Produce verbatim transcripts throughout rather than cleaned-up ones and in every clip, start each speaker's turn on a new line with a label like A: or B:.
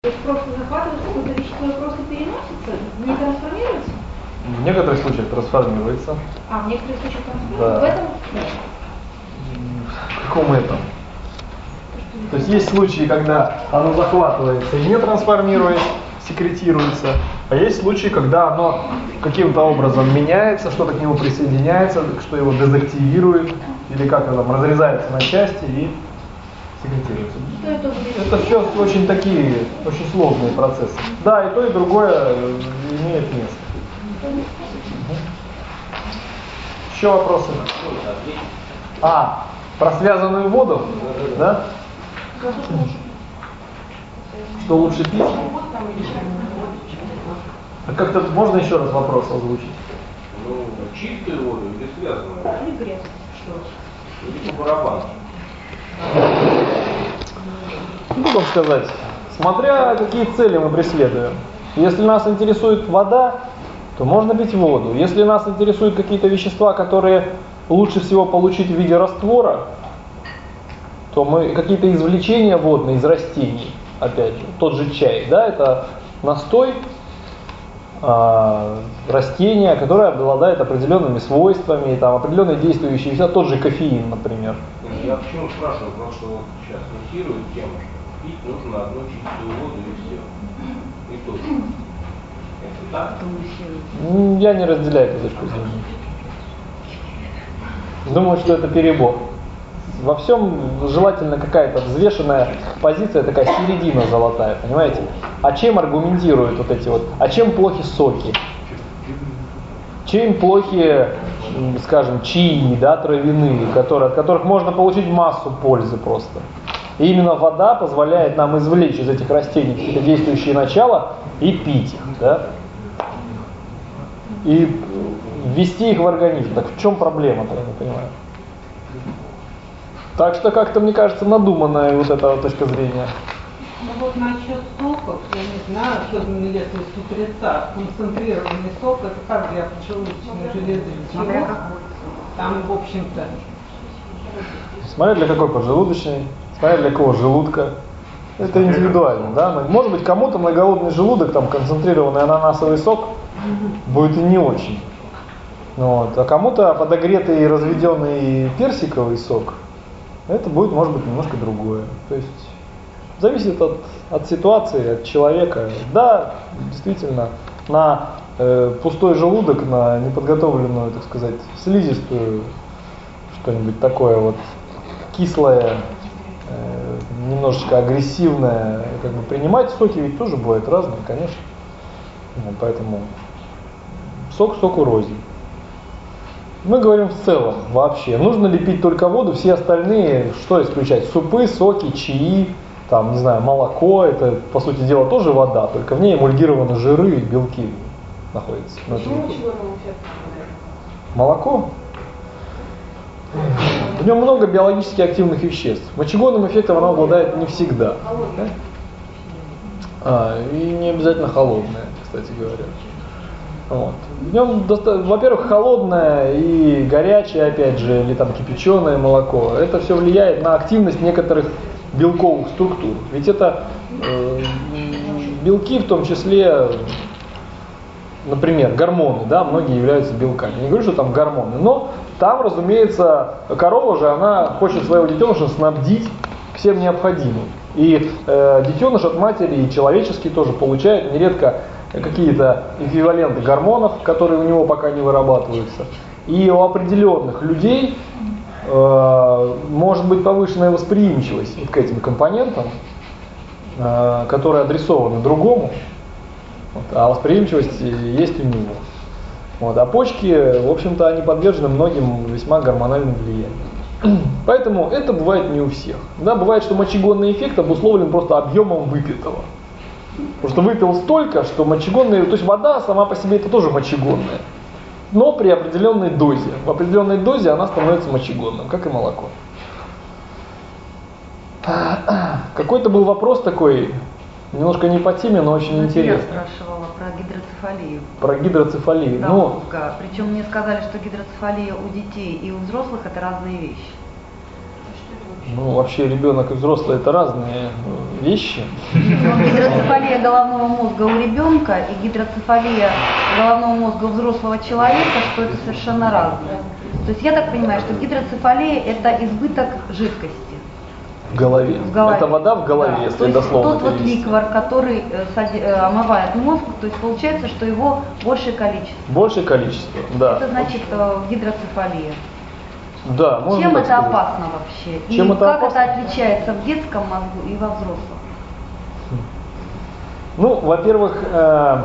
A: То есть просто захватывается какое-то вещество и просто переносится, не трансформируется?
B: В некоторых случаях трансформируется.
A: А, в некоторых случаях трансформируется?
B: Да.
A: В этом нет.
B: В каком этом? То есть есть случаи, когда оно захватывается и не трансформируется, секретируется, а есть случаи, когда оно каким-то образом меняется, что-то к нему присоединяется, что его дезактивирует, или как-то там разрезается на части и секретируется.
A: Что это будет?
B: Это все очень такие, очень сложные процессы. Да, и то, и другое имеет место. Еще вопросы? А, про связанную воду? Да? Что лучше пить? А как-то можно еще раз вопрос озвучить?
C: Ну, чистую воду или связанную?
A: Или грязь.
C: Или по барабану?
B: Ну, как сказать, смотря какие цели мы преследуем. Если нас интересует вода, то можно пить воду. Если нас интересуют какие-то вещества, которые лучше всего получить в виде раствора, то мы какие-то извлечения водные из растений, опять же, тот же чай, да, это настой э, растения, которое обладает определенными свойствами, там, определенные действующие вещества, тот же кофеин, например.
C: Я почему спрашиваю, потому что вот сейчас мутирует тему, что пить нужно одну чистую воду и все. И точно. Это так?
B: Я не разделяю эту точку зрения. Думаю, что это перебор. Во всем желательно какая-то взвешенная позиция, такая середина золотая, понимаете? А чем аргументируют вот эти вот? А чем плохи соки? Чем плохи, скажем, чаи, да, травяные, которые, от которых можно получить массу пользы просто? И именно вода позволяет нам извлечь из этих растений какие-то действующие начала и пить их, да? И ввести их в организм. Так в чем проблема-то, я не понимаю? Так что как-то, мне кажется, надуманная вот эта вот точка зрения.
D: Ну вот насчет соков, я не знаю, особенно если с утреца, концентрированный сок, это как для поджелудочной железы, чего? Там, в общем-то...
B: Смотря для какой поджелудочной, смотря для какого желудка. Это индивидуально, да? Может быть, кому-то на голодный желудок там концентрированный ананасовый сок будет и не очень. Вот. А кому-то подогретый и разведенный персиковый сок, это будет, может быть, немножко другое. То есть зависит от, от ситуации, от человека. Да, действительно, на э, пустой желудок, на неподготовленную, так сказать, слизистую, что-нибудь такое вот кислое, э, немножечко агрессивное, как бы принимать соки ведь тоже бывают разные, конечно. Вот, поэтому сок соку рознь. Мы говорим в целом вообще. Нужно ли пить только воду, все остальные, что исключать? Супы, соки, чаи, там, не знаю, молоко, это, по сути дела, тоже вода, только в ней эмульгированы жиры и белки находятся.
A: Почему мочегонному эффекту?
B: Молоко? В нем много биологически активных веществ. Мочегонным эффектом оно обладает не всегда. Да? А, и не обязательно холодное, кстати говоря. Вот. В нем, во-первых, холодное и горячее, опять же, или там кипяченое молоко. Это все влияет на активность некоторых белковых структур. Ведь это э, белки, в том числе, например, гормоны, да, многие являются белками. Я не говорю, что там гормоны, но там, разумеется, корова же, она хочет своего детеныша снабдить всем необходимым. И э, детеныш от матери, и человеческий тоже получает нередко какие-то эквиваленты гормонов, которые у него пока не вырабатываются. И у определенных людей э, может быть повышенная восприимчивость вот к этим компонентам, э, которые адресованы другому, вот, а восприимчивость есть у него. Вот, а почки, в общем-то, они подвержены многим весьма гормональным влияниям. Поэтому это бывает не у всех. Да, бывает, что мочегонный эффект обусловлен просто объемом выпитого. Потому что выпил столько, что мочегонная, то есть вода сама по себе это тоже мочегонная, но при определенной дозе. В определенной дозе она становится мочегонным, как и молоко. Какой-то был вопрос такой, немножко не по теме, но очень интересный.
E: Я спрашивала про гидроцефалию.
B: Про гидроцефалию.
E: Да,
B: ну,
E: причем мне сказали, что гидроцефалия у детей и у взрослых это разные вещи.
B: Ну, вообще ребенок и взрослый это разные вещи.
E: Гидроцефалия головного мозга у ребенка и гидроцефалия головного мозга у взрослого человека, что это совершенно разное. То есть я так понимаю, что гидроцефалия это избыток жидкости.
B: В голове.
E: В голове.
B: Это вода в голове,
E: Да.
B: если
E: то есть
B: дословно
E: тот вот
B: перевести.
E: ликвор, который э, сади- э, омывает мозг, то есть получается, что его большее количество.
B: Большее количество, да.
E: Это значит э, гидроцефалия.
B: Да, можно
E: Чем
B: так
E: это
B: сказать.
E: опасно вообще?
B: Чем
E: и
B: это
E: как
B: опасно?
E: это отличается в детском мозгу и во взрослом?
B: Ну, во-первых, э,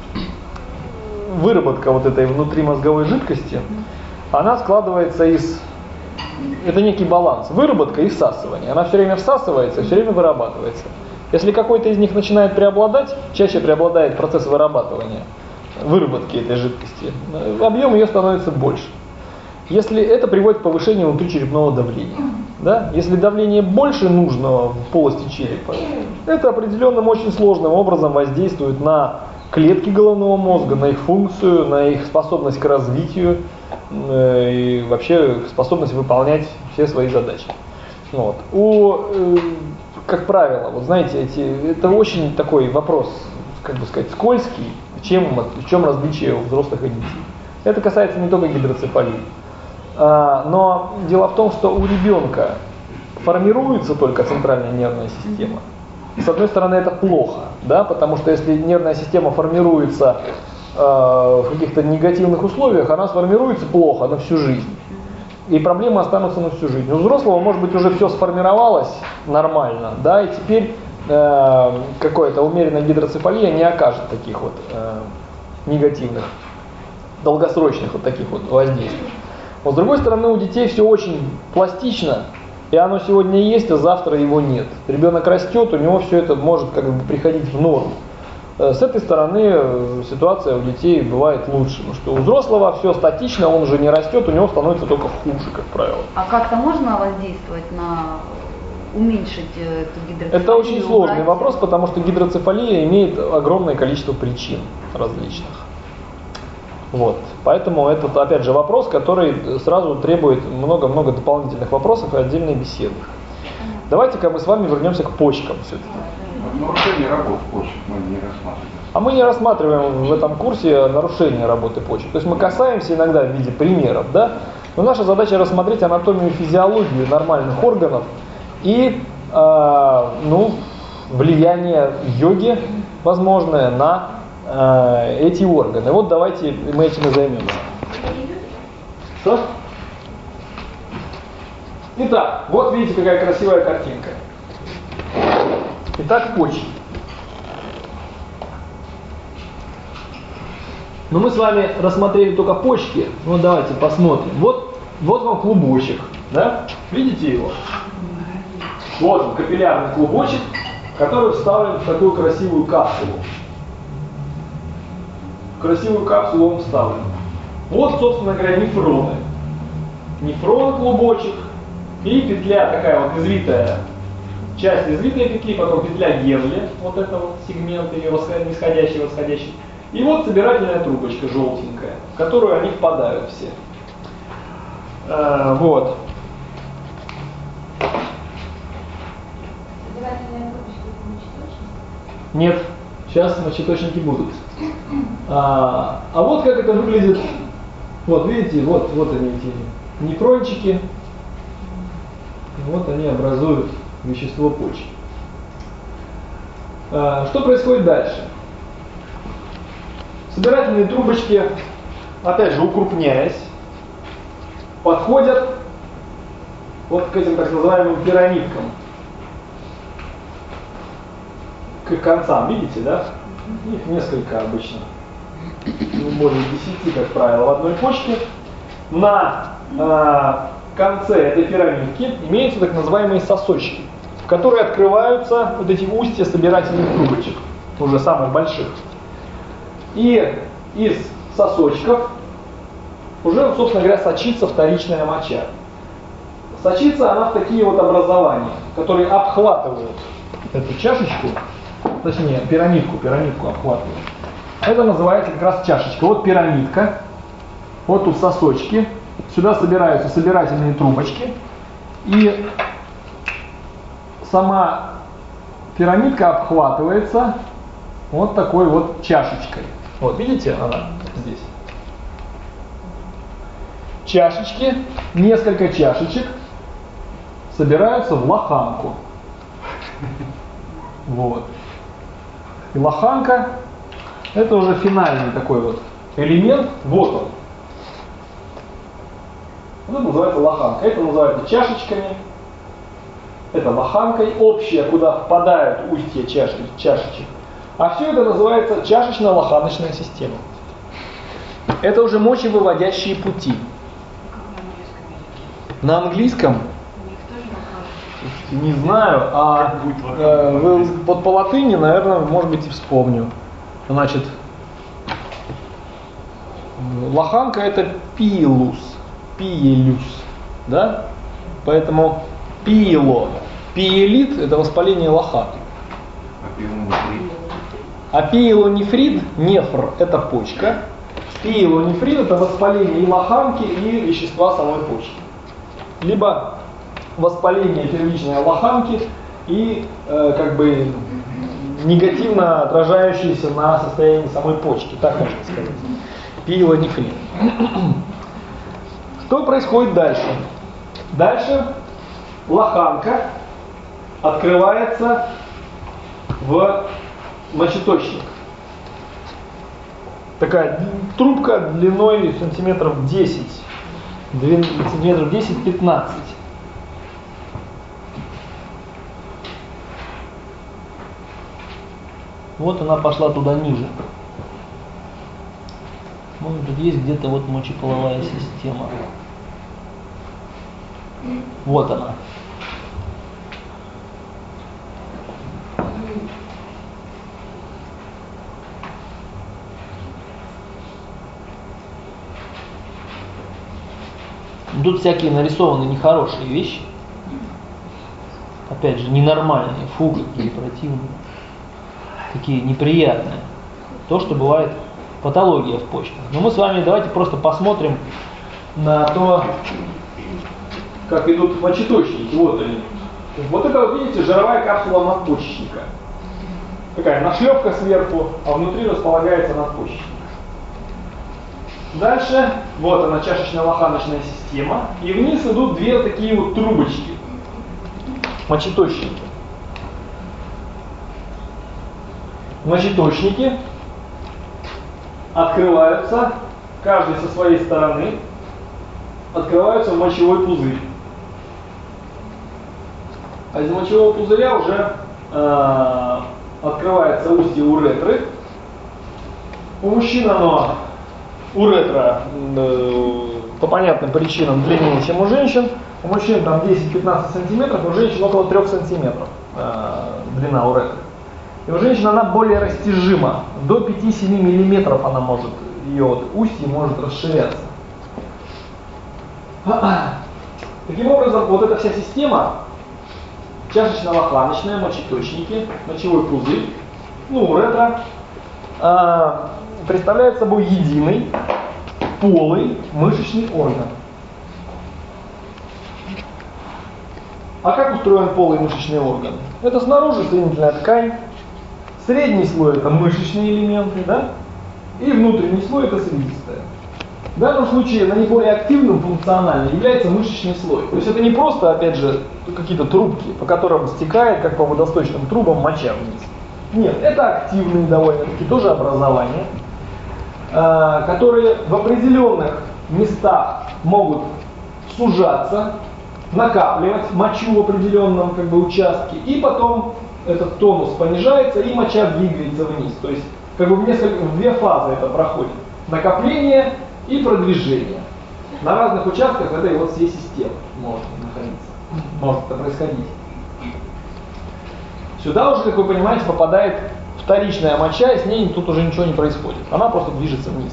B: выработка вот этой внутримозговой жидкости, она складывается из... Это некий баланс. Выработка и всасывание. Она все время всасывается, все время вырабатывается. Если какой-то из них начинает преобладать, чаще преобладает процесс вырабатывания, выработки этой жидкости, объем ее становится больше. Если это приводит к повышению внутричерепного давления. Да? Если давление больше нужного в полости черепа, это определенным очень сложным образом воздействует на клетки головного мозга, на их функцию, на их способность к развитию э, и вообще способность выполнять все свои задачи. Вот. У, э, как правило, вот знаете, эти, это очень такой вопрос, как бы сказать, скользкий, в чем, в чем различие у взрослых и детей. Это касается не только гидроцефалии. А, но дело в том, что у ребенка формируется только центральная нервная система. С одной стороны, это плохо, да, потому что если нервная система формируется э, в каких-то негативных условиях, она сформируется плохо на всю жизнь. И проблемы останутся на всю жизнь. У взрослого, может быть, уже все сформировалось нормально, да, и теперь э, какая-то умеренная гидроцефалия не окажет таких вот э, негативных, долгосрочных вот таких вот воздействий. Но с другой стороны, у детей все очень пластично. И оно сегодня есть, а завтра его нет. Ребенок растет, у него все это может как бы приходить в норму. С этой стороны ситуация у детей бывает лучше. Потому что у взрослого все статично, он же не растет, у него становится только хуже, как правило.
E: А как-то можно воздействовать на уменьшить эту гидроцефалию?
B: Это очень сложный
E: убрать?
B: вопрос, потому что гидроцефалия имеет огромное количество причин различных. Вот. Поэтому это, опять же, вопрос, который сразу требует много-много дополнительных вопросов и отдельной беседы. Давайте-ка мы с вами вернемся к почкам все-таки.
F: Нарушение работы почек мы не рассматриваем.
B: А мы не рассматриваем в этом курсе нарушение работы почек. То есть мы касаемся иногда в виде примеров, да? Но наша задача рассмотреть анатомию и физиологию нормальных органов и э, ну, влияние йоги возможное на эти органы. Вот давайте мы этим и займемся. Что? Итак, вот видите, какая красивая картинка. Итак, почки. Но мы с вами рассмотрели только почки. Ну давайте посмотрим. Вот, вот вам клубочек, да? Видите его? Вот он, капиллярный клубочек, который вставлен в такую красивую капсулу. Красивую капсулу он вставлен. Вот, собственно говоря, нефроны. Нефрон клубочек и петля такая вот извитая, часть извитой петли, потом петля Генли, вот это вот сегмент ее нисходящий, восходящий. И вот собирательная трубочка желтенькая, в которую они впадают все. А, вот.
A: Собирательная трубочка — это мочеточник?
B: Нет, сейчас мочеточники будут. А, а вот как это выглядит. Вот видите, вот, вот они эти нефрончики. Вот они образуют вещество почки. А, что происходит дальше? Собирательные трубочки, опять же укрупняясь, подходят вот к этим так называемым пирамидкам. К концам, видите, да? Их несколько обычно, не более десяти, как правило, в одной почке. На э, конце этой пирамидки имеются так называемые сосочки, в которые открываются вот эти устья собирательных трубочек, уже самых больших. И из сосочков уже, собственно говоря, сочится вторичная моча. Сочится она в такие вот образования, которые обхватывают эту чашечку, точнее пирамидку, пирамидку обхватывают. Это называется как раз чашечка. Вот пирамидка, вот тут сосочки, сюда собираются собирательные трубочки, и сама пирамидка обхватывается вот такой вот чашечкой. Вот, видите, она здесь. Чашечки, несколько чашечек собираются в лоханку. Вот. И лоханка — это уже финальный такой вот элемент. Вот он. Это называется лоханка. Это называется чашечками. Это лоханкой общая, куда впадают устья чаши, чашечек. А все это называется чашечно-лоханочная система. Это уже мочевыводящие пути. На английском? Не знаю, а э, вы, вот по латыни, наверное, может быть, и вспомню. Значит, лоханка — это пилус, пиелюс, да? Поэтому пиело, пиелит — это воспаление лоханки. А пиелонефрит, нефр — это почка. Пиелонефрит — это воспаление и лоханки, и вещества самой почки. Либо воспаление первичной лоханки и э, как бы негативно отражающееся на состоянии самой почки, так можно сказать. Пиелонефрит. Что происходит дальше? Дальше лоханка открывается в мочеточник. Такая трубка длиной сантиметров десять, сантиметров десять-пятнадцать. Вот она пошла туда ниже. Может быть, есть где-то вот мочеполовая система. Вот она. Тут всякие нарисованы нехорошие вещи. Опять же, ненормальные, фу, какие противные. Такие неприятные. То, что бывает патология в почках. Но мы с вами давайте просто посмотрим на то, как идут мочеточники. Вот они. Вот это, вот видите, жировая капсула надпочечника. Такая нашлепка сверху, а внутри располагается надпочечник. Дальше, вот она, чашечно-лоханочная система. И вниз идут две такие вот трубочки. Мочеточники. Мочеточники открываются, каждый со своей стороны, открываются в мочевой пузырь. А из мочевого пузыря уже э, открывается устье уретры. У мужчин оно, уретра, э, по понятным причинам длиннее, чем у женщин. У мужчин там десять-пятнадцать сантиметров, у женщин около трех сантиметров э, длина уретры. И у женщин она более растяжима. До пяти-семи миллиметров она может, ее вот устье может расширяться. Таким образом, вот эта вся система, чашечно-лоханочная, мочеточники, мочевой пузырь, ну, уретра, э, представляет собой единый полый мышечный орган. А как устроен полый мышечный орган? Это снаружи соединительная ткань, средний слой это мышечные элементы, да? И внутренний слой это слизистая. В данном случае наиболее активным функционально является мышечный слой. То есть это не просто, опять же, какие-то трубки, по которым стекает, как по водосточным трубам, моча вниз. Нет, это активные довольно-таки тоже образования, которые в определенных местах могут сужаться, накапливать мочу в определенном как бы участке, и потом этот тонус понижается, и моча двигается вниз. То есть как бы в, несколько, в две фазы это проходит. Накопление и продвижение. На разных участках этой вот всей системы может находиться, может это происходить. Сюда уже, как вы понимаете, попадает вторичная моча, и с ней тут уже ничего не происходит. Она просто движется вниз.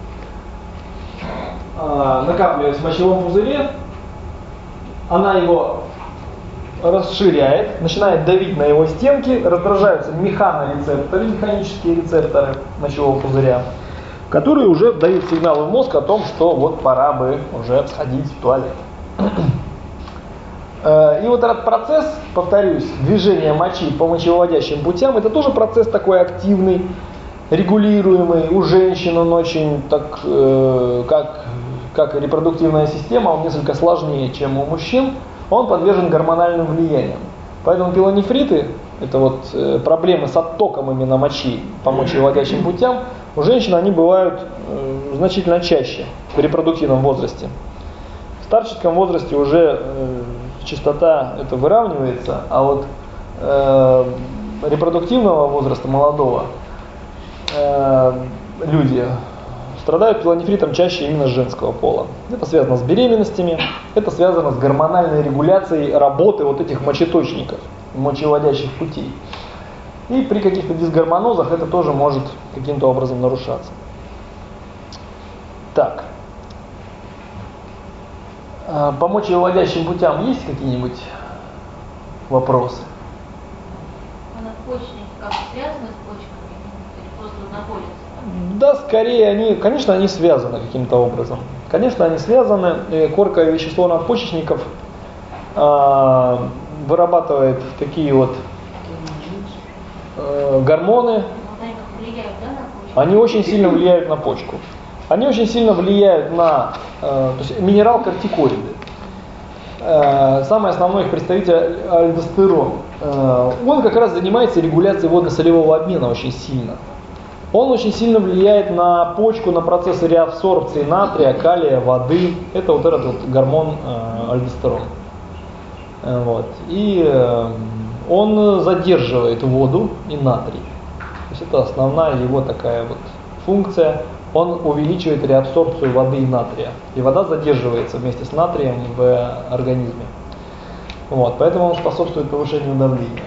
B: А, накапливаясь в мочевом пузыре, она его расширяет, начинает давить на его стенки, раздражаются механорецепторы, механические рецепторы мочевого пузыря, которые уже дают сигналы в мозг о том, что вот пора бы уже сходить в туалет. И вот этот процесс, повторюсь, движения мочи по мочевыводящим путям, это тоже процесс такой активный, регулируемый. У женщин он очень, так, как, как и репродуктивная система, он несколько сложнее, чем у мужчин. Он подвержен гормональным влияниям. Поэтому пилонефриты, это вот проблемы с оттоком именно мочи по мочевыводящим путям, у женщин они бывают значительно чаще в репродуктивном возрасте. В старческом возрасте уже э, частота это выравнивается, а вот э, репродуктивного возраста молодого э, люди страдают пилонефритом чаще именно женского пола. Это связано с беременностями, это связано с гормональной регуляцией работы вот этих мочеточников, мочевыводящих путей. И при каких-то дисгормонозах это тоже может каким-то образом нарушаться. Так. По мочевыводящим путям есть какие-нибудь вопросы?
A: А надпочечники как связаны с почками или просто находятся?
B: Да, скорее они, конечно, они связаны каким-то образом. Конечно, они связаны. Корковое вещество надпочечников э, вырабатывает такие вот э, гормоны.
A: Они как влияют, да, на почку?
B: Они очень сильно влияют на почку. Они очень сильно влияют на э, то есть минерал кортикоиды. Э, самый основной их представитель альдостерон. Э, он как раз занимается регуляцией водно-солевого обмена очень сильно. Он очень сильно влияет на почку, на процессы реабсорбции натрия, калия, воды. Это вот этот вот гормон э, альдостерон. Э, вот. И э, он задерживает воду и натрий. То есть это основная его такая вот функция. Он увеличивает реабсорбцию воды и натрия. И вода задерживается вместе с натрием в организме. Вот, поэтому он способствует повышению давления.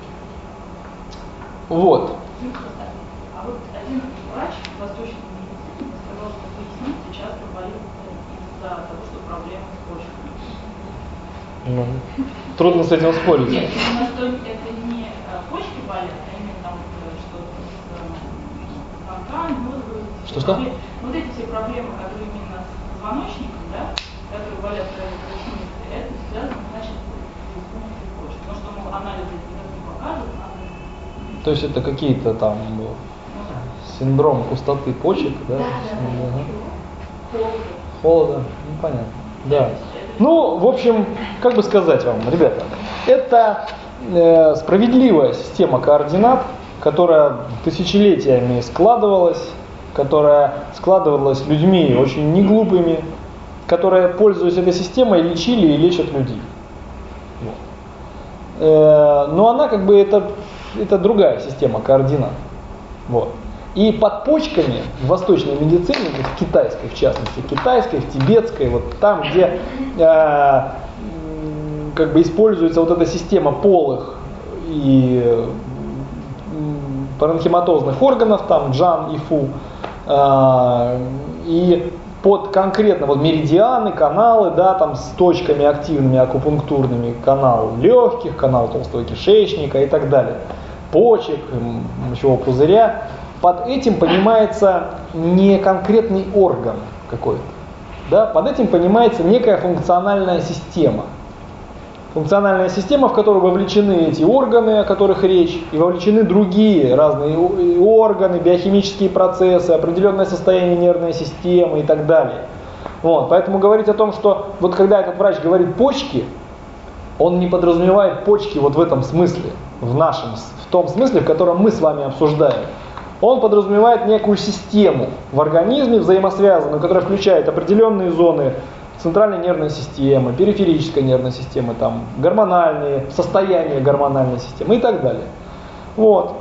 B: Вот.
G: А вот один врач в восточной медицине сказал, что поясница часто болит из-за того, что проблемы с почками.
B: Ну, трудно с этим спорить.
G: Нет, именно что это не почки болят, а именно там что-то с тонками, мозгом.
B: Что-что?
G: Вот эти все проблемы, которые именно с позвоночником, да, которые болят в пояснице, это связано, значит, с функцией почек. Потому что, мол, анализы никак не покажут.
B: То есть это какие-то там синдром пустоты почек, да?
G: Да, да, да.
B: Холода, ну понятно. Да. Ну, в общем, как бы сказать вам, ребята, это э, справедливая система координат, которая тысячелетиями складывалась, которая складывалась людьми очень неглупыми, которые, пользуясь этой системой, лечили и лечат людей. Вот. Э, но она как бы это, это другая система координат. Вот. И под почками в восточной медицине, в китайской в частности, китайской, в тибетской, вот там, где э, как бы используется вот эта система полых и э, паренхематозных органов, там джан и фу, э, и под конкретно вот меридианы, каналы, да, там с точками активными акупунктурными, канал легких, канал толстого кишечника и так далее, почек, мочевого пузыря. Под этим понимается не конкретный орган какой-то, да? Под этим понимается некая функциональная система. Функциональная система, в которую вовлечены эти органы, о которых речь, и вовлечены другие разные органы, биохимические процессы, определенное состояние нервной системы и так далее. Вот, поэтому говорить о том, что вот когда этот врач говорит почки, он не подразумевает почки вот в этом смысле, в нашем, в том смысле, в котором мы с вами обсуждаем. Он подразумевает некую систему в организме взаимосвязанную, которая включает определенные зоны центральной нервной системы, периферической нервной системы, там, гормональные, состояние гормональной системы и так далее. Вот.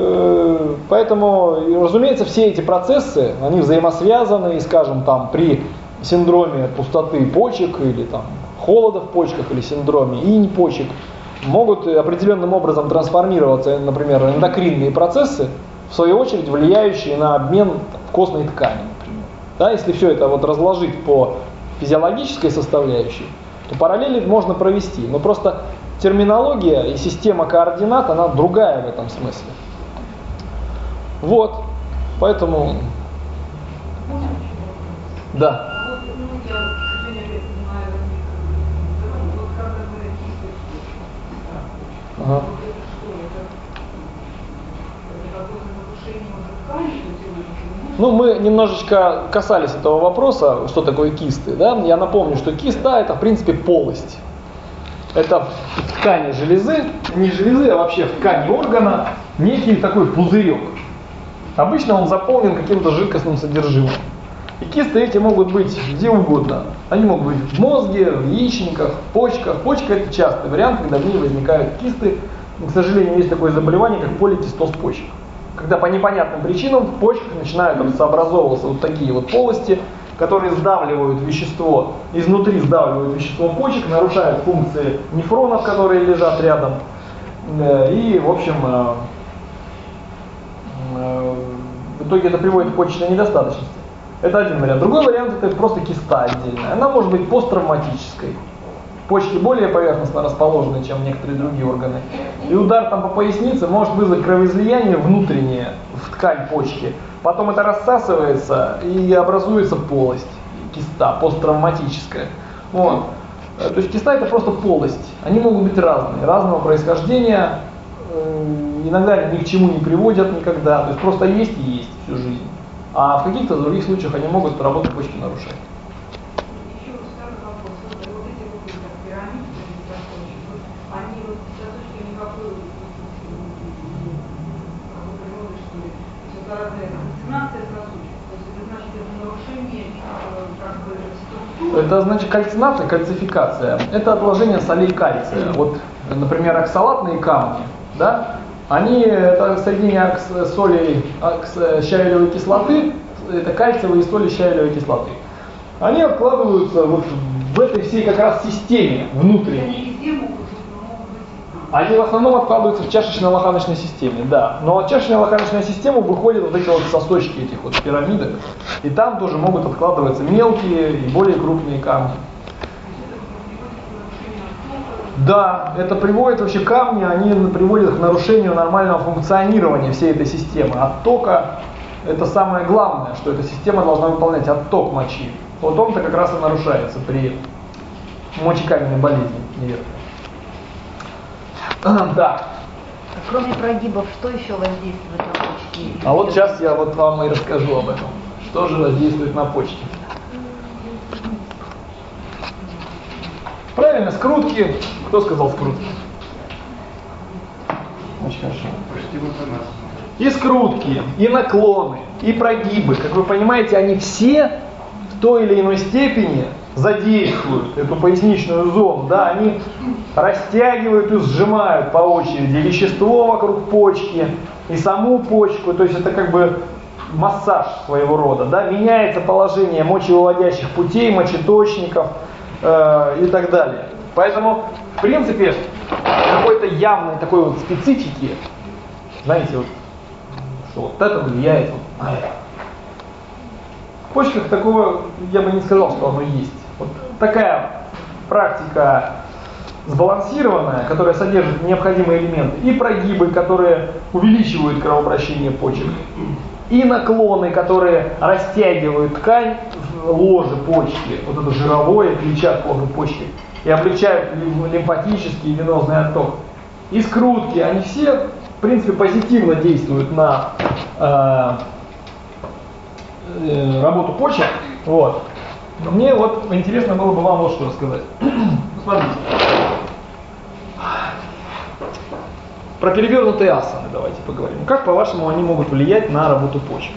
B: Поэтому, разумеется, все эти процессы, они взаимосвязаны, и, скажем, там, при синдроме пустоты почек или там, холода в почках или синдроме инь почек могут определенным образом трансформироваться, например, эндокринные процессы, в свою очередь влияющие на обмен костной ткани, например. Да, если все это вот разложить по физиологической составляющей, то параллели можно провести. Но просто терминология и система координат, она другая в этом смысле. Вот, поэтому... Да.
G: Вот, ну, я, к сожалению, знаю, вот когда вы
B: Ага. Ну, мы немножечко касались этого вопроса, что такое кисты, да? Я напомню, что киста это, в принципе, полость. Это в ткани железы, не железы, а вообще в ткани органа, некий такой пузырек. Обычно он заполнен каким-то жидкостным содержимым. И кисты эти могут быть где угодно. Они могут быть в мозге, в яичниках, в почках. Почка это частый вариант, когда в ней возникают кисты. К сожалению, есть такое заболевание, как поликистоз почек. Когда по непонятным причинам в почках начинают сообразовываться вот такие вот полости, которые сдавливают вещество, изнутри сдавливают вещество почек, нарушают функции нефронов, которые лежат рядом. И, в общем, в итоге это приводит к почечной недостаточности. Это один вариант. Другой вариант это просто киста отдельная. Она может быть посттравматической. Почки более поверхностно расположены, чем некоторые другие органы. И удар там по пояснице может вызвать кровоизлияние внутреннее в ткань почки. Потом это рассасывается и образуется полость, киста, посттравматическая. Вот. То есть киста это просто полость. Они могут быть разные, разного происхождения. Иногда ни к чему не приводят никогда. То есть просто есть и есть всю жизнь. А в каких-то других случаях они могут работу почки нарушать. Это значит кальцинация, кальцификация. Это отложение солей кальция. Вот, например, оксалатные камни, да, они, это соединение окс, солей окс, щавелевой кислоты, это кальциевые соли щавелевой кислоты. Они откладываются вот в этой всей как раз системе внутренней. Они в основном откладываются в чашечно-лоханочной системе, да. Но от чашечно-лоханочной системы выходят вот эти вот сосочки этих вот пирамидок. И там тоже могут откладываться мелкие и более крупные камни. Да, это приводит вообще камни, они приводят к нарушению нормального функционирования всей этой системы. Оттока это самое главное, что эта система должна выполнять, отток мочи. Вот он-то как раз и нарушается при мочекаменной болезни неверной. Да.
E: Кроме прогибов, что еще воздействует на почки?
B: А вот сейчас я вот вам и расскажу об этом. Что же воздействует на почки? Правильно, скрутки. Кто сказал скрутки? Очень хорошо. И скрутки, и наклоны, и прогибы. Как вы понимаете, они все в той или иной степени задействуют эту поясничную зону, да, они растягивают и сжимают по очереди вещество вокруг почки и саму почку, то есть это как бы массаж своего рода, да, меняется положение мочевыводящих путей, мочеточников э, и так далее. Поэтому, в принципе, какой-то явной такой вот специфики, знаете, вот, что вот это влияет вот на это. В почках такого, я бы не сказал, что оно есть. Вот такая практика сбалансированная, которая содержит необходимые элементы, и прогибы, которые увеличивают кровообращение почек, и наклоны, которые растягивают ткань в ложе почки, вот это жировое, клетчатку вокруг почки, и облегчают лимфатический и венозный отток. И скрутки, они все, в принципе, позитивно действуют на э, э, работу почек. Вот. Но мне вот интересно было бы вам вот что рассказать. Посмотрите. Про перевернутые асаны давайте поговорим. Как, по-вашему, они могут влиять на работу почек?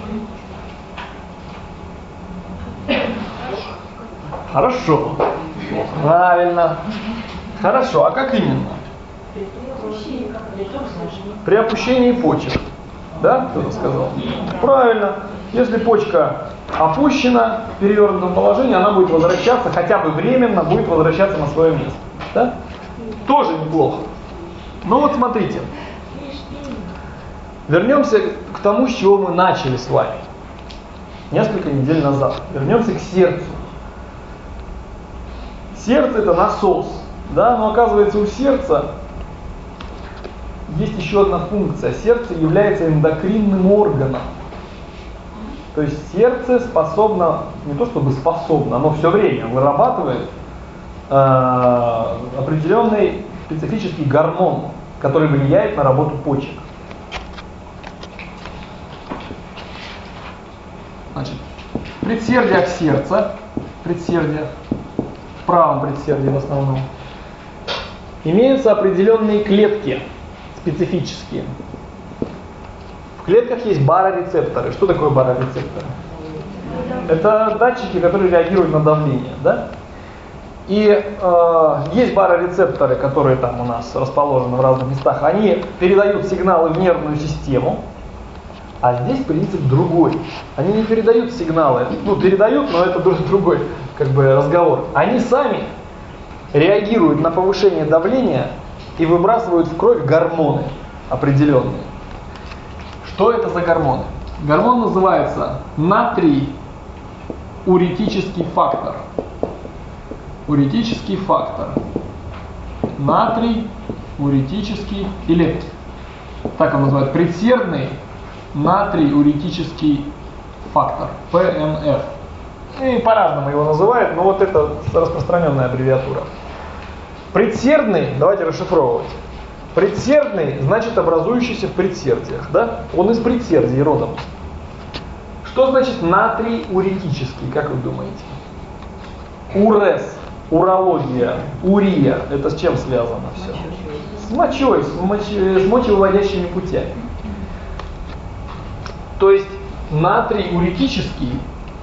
B: Хорошо. Правильно. Хорошо. А как именно? При опущении почек. Да, кто-то сказал? Правильно. Если почка опущена в перевернутом положении, она будет возвращаться, хотя бы временно, будет возвращаться на свое место. Да? Тоже неплохо. Ну вот смотрите. Вернемся к тому, с чего мы начали с вами. Несколько недель назад. Вернемся к сердцу. Сердце это насос. Да? Но оказывается у сердца есть еще одна функция. Сердце является эндокринным органом. То есть сердце способно, не то чтобы способно, оно все время вырабатывает э, определенный специфический гормон, который влияет на работу почек. Значит, в предсердиях сердца, предсердиях, в правом предсердии в основном, имеются определенные клетки специфические. В клетках есть барорецепторы. Что такое барорецепторы? Это датчики, которые реагируют на давление, да? И э, есть барорецепторы, которые там у нас расположены в разных местах. Они передают сигналы в нервную систему, а здесь принцип другой. Они не передают сигналы, ну передают, но это другой как бы разговор. Они сами реагируют на повышение давления и выбрасывают в кровь гормоны определенные. Что это за гормоны? Гормон называется натрий-уретический фактор. Уретический фактор. Натрий-уретический, или так он называют, предсердный натрий-уретический фактор, пэ эн эф. И по-разному его называют, но вот это распространенная аббревиатура. Предсердный, давайте расшифровывать. Предсердный значит образующийся в предсердиях, да? Он из предсердий родом. Что значит натрий-уретический, как вы думаете? Урез, урология, урия, это с чем связано все? С мочой, с, моч... с мочевыводящими путями. То есть натрий-уретический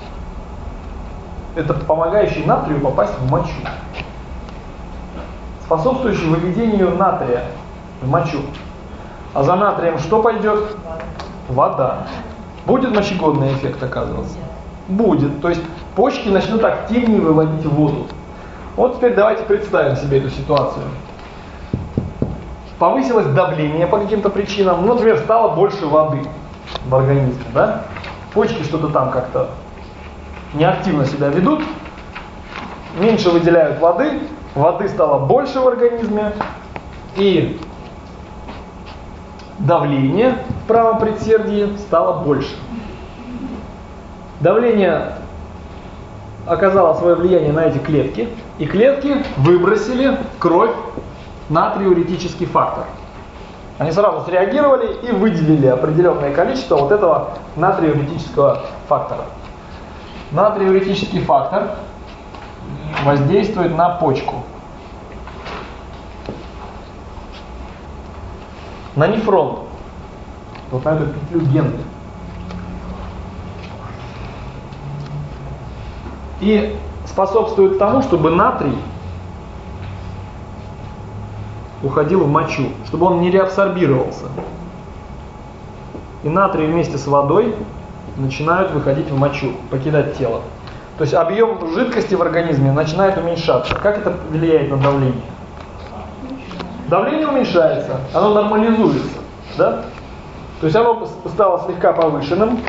B: это помогающий натрию попасть в мочу, способствующий выведению натрия в мочу. А за натрием что пойдет? Вода. Будет мочегонный эффект оказываться? Будет. То есть почки начнут активнее выводить воду. Вот теперь давайте представим себе эту ситуацию. Повысилось давление по каким-то причинам, ну, например, стало больше воды в организме, да? Почки что-то там как-то неактивно себя ведут, меньше выделяют воды, воды стало больше в организме, и давление в правом предсердии стало больше. Давление оказало свое влияние на эти клетки, и клетки выбросили в кровь натрий-уретический фактор. Они сразу среагировали и выделили определенное количество вот этого натрий-уретического фактора. Натрий-уретический фактор воздействует на почку, на нефрон, вот на эту петлю Генли. И способствует тому, чтобы натрий уходил в мочу, чтобы он не реабсорбировался. И натрий вместе с водой начинают выходить в мочу, покидать тело. То есть объем жидкости в организме начинает уменьшаться. Как это влияет на давление? Давление уменьшается, оно нормализуется, да? То есть оно стало слегка повышенным.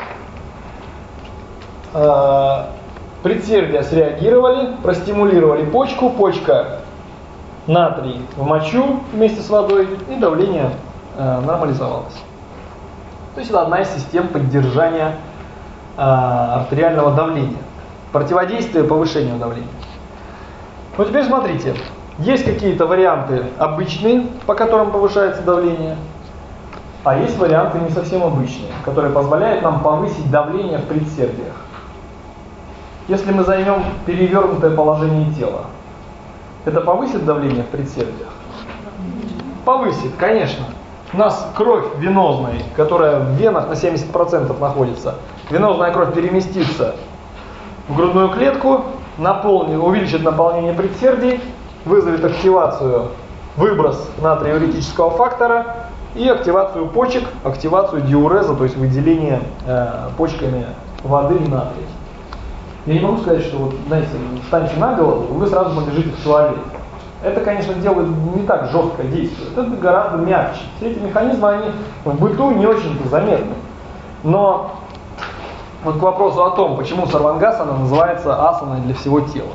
B: Предсердия среагировали, простимулировали почку, почка натрий в мочу вместе с водой, и давление э, нормализовалось. То есть это одна из систем поддержания э, артериального давления, противодействия повышению давления. Ну теперь смотрите, есть какие-то варианты обычные, по которым повышается давление, а есть варианты не совсем обычные, которые позволяют нам повысить давление в предсердиях. Если мы займем перевернутое положение тела, это повысит давление в предсердиях? Повысит, конечно. У нас кровь венозная, которая в венах на семьдесят процентов находится, венозная кровь переместится в грудную клетку, наполнит, увеличит наполнение предсердий, вызовет активацию, выброс натрий-уретического фактора и активацию почек, активацию диуреза, то есть выделение э, почками воды и натрия. Я не могу сказать, что вот, знаете, встаньте на голову, вы сразу побежите в туалет. Это, конечно, делает не так жестко действует, это гораздо мягче. Все эти механизмы, они в быту не очень-то заметны. Но вот к вопросу о том, почему сарвангасана называется асаной для всего тела.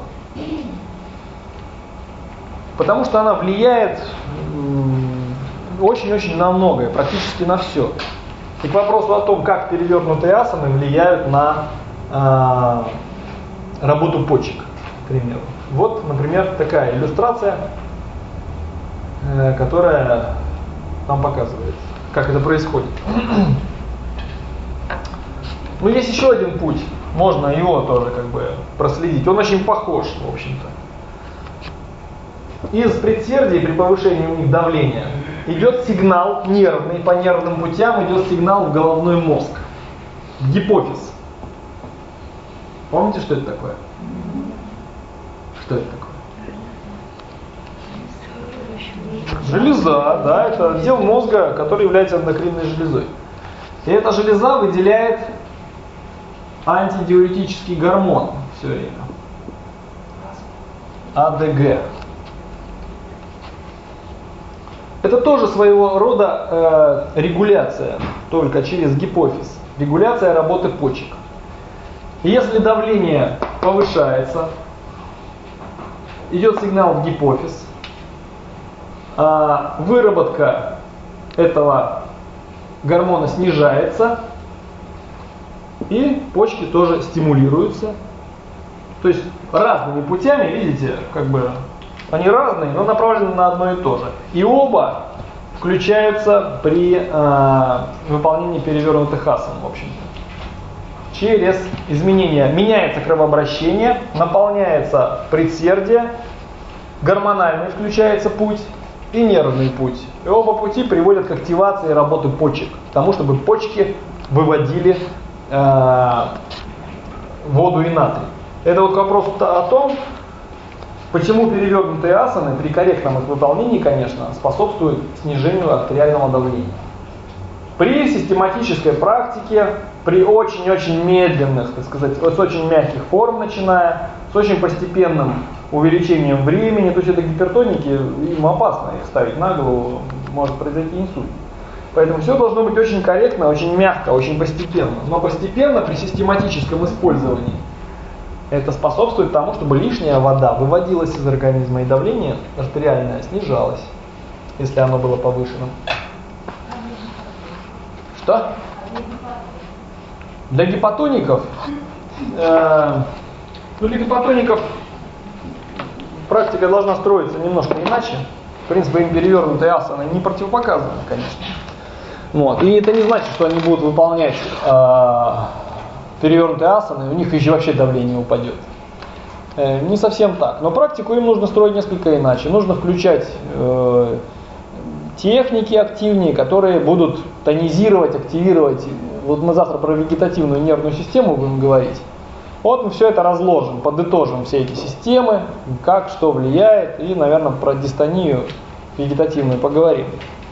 B: Потому что она влияет очень-очень на многое, практически на все. И к вопросу о том, как перевернутые асаны влияют на э, работу почек, к примеру. Вот, например, такая иллюстрация, э, которая там показывается, как это происходит. Но есть еще один путь, можно его тоже как бы проследить. Он очень похож, в общем-то. Из предсердий при повышении у них давления идет сигнал нервный, по нервным путям идет сигнал в головной мозг, в гипофиз. Помните, что это такое? Что это такое? Железа, да, это отдел мозга, который является эндокринной железой. И эта железа выделяет антидиуретический гормон все время. А Д Г. Это тоже своего рода э, регуляция, только через гипофиз. Регуляция работы почек. И если давление повышается, идет сигнал в гипофиз, а выработка этого гормона снижается, и почки тоже стимулируются. То есть разными путями, видите, как бы они разные, но направлены на одно и то же. И оба включаются при э, выполнении перевернутых асан, в общем-то. Через изменение меняется кровообращение, наполняется предсердие, гормональный включается путь и нервный путь. И оба пути приводят к активации работы почек, к тому, чтобы почки выводили э, воду и натрий. Это вот вопрос о том, почему перевернутые асаны при корректном их выполнении, конечно, способствуют снижению артериального давления. При систематической практике, при очень-очень медленных, так сказать, с очень мягких форм начиная, с очень постепенным увеличением времени, то есть это гипертоники, им опасно их ставить на голову, может произойти инсульт. Поэтому все должно быть очень корректно, очень мягко, очень постепенно. Но постепенно при систематическом использовании это способствует тому, чтобы лишняя вода выводилась из организма и давление артериальное снижалось, если оно было повышено. Что? Для гипотоников, э, ну, для гипотоников практика должна строиться немножко иначе. В принципе, им перевернутые асаны не противопоказаны, конечно. Вот. И это не значит, что они будут выполнять э, перевернутые асаны, у них еще вообще давление упадет. Э, не совсем так. Но практику им нужно строить несколько иначе. Нужно включать э, техники активнее, которые будут тонизировать, активировать. Вот мы завтра про вегетативную нервную систему будем говорить. Вот мы все это разложим, подытожим все эти системы, как, что влияет, и, наверное, про дистонию вегетативную поговорим.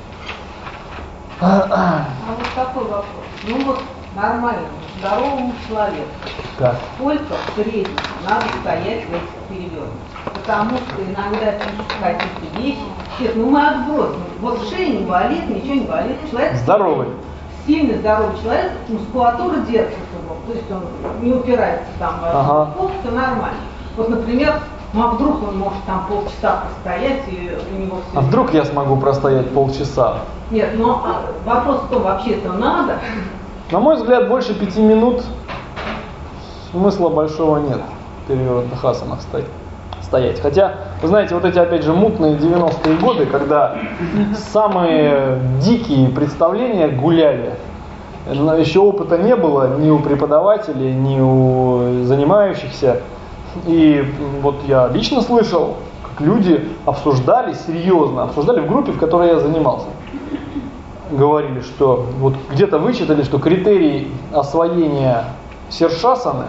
D: А вот такой вопрос. Ну вот нормальному, здоровому человеку,
B: Так.
D: сколько в среднем надо стоять в этих перевернутых? Потому что иногда пишут какие-то вещи. Честно, ну мы отбросим. Вот шея не болит, ничего не болит. Человек
B: Здоровый.
D: Сильный здоровый человек, мускулатура держится его, то есть он не упирается там в
B: Ага.
D: пол, все нормально. Вот, например, ну а вдруг он может там полчаса постоять, и у него все...
B: А вдруг я смогу простоять полчаса?
D: Нет, но а, вопрос в том, вообще-то надо.
B: На мой взгляд, больше пяти минут смысла большого нет в перевернутых асанах стоять. стоять. Хотя, вы знаете, вот эти, опять же, мутные девяностые годы, когда самые дикие представления гуляли, еще опыта не было ни у преподавателей, ни у занимающихся. И вот я лично слышал, как люди обсуждали серьезно, обсуждали в группе, в которой я занимался. Говорили, что вот где-то вычитали, что критерий освоения сершасаны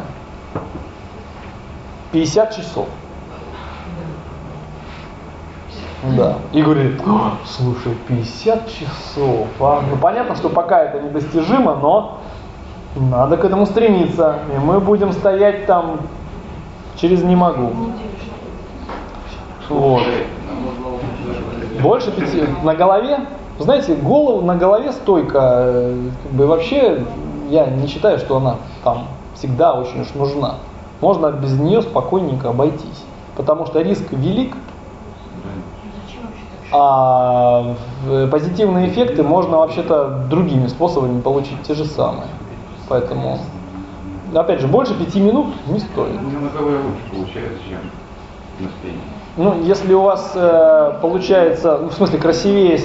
B: пятьдесят часов. Да. И говорит, слушай, пятьдесят часов. А? Ну понятно, что пока это недостижимо, но надо к этому стремиться. И мы будем стоять там через не могу. Вот. Больше пяти. На голове, знаете, голову на голове стойка, как бы вообще я не считаю, что она там всегда очень уж нужна. Можно без нее спокойненько обойтись. Потому что риск велик. А позитивные эффекты можно вообще-то другими способами получить те же самые. Поэтому, опять же, больше пяти минут не стоит.
F: Ну, на голове лучше получается, чем на спине.
B: Ну, если у вас э, получается, ну, в смысле, красивее с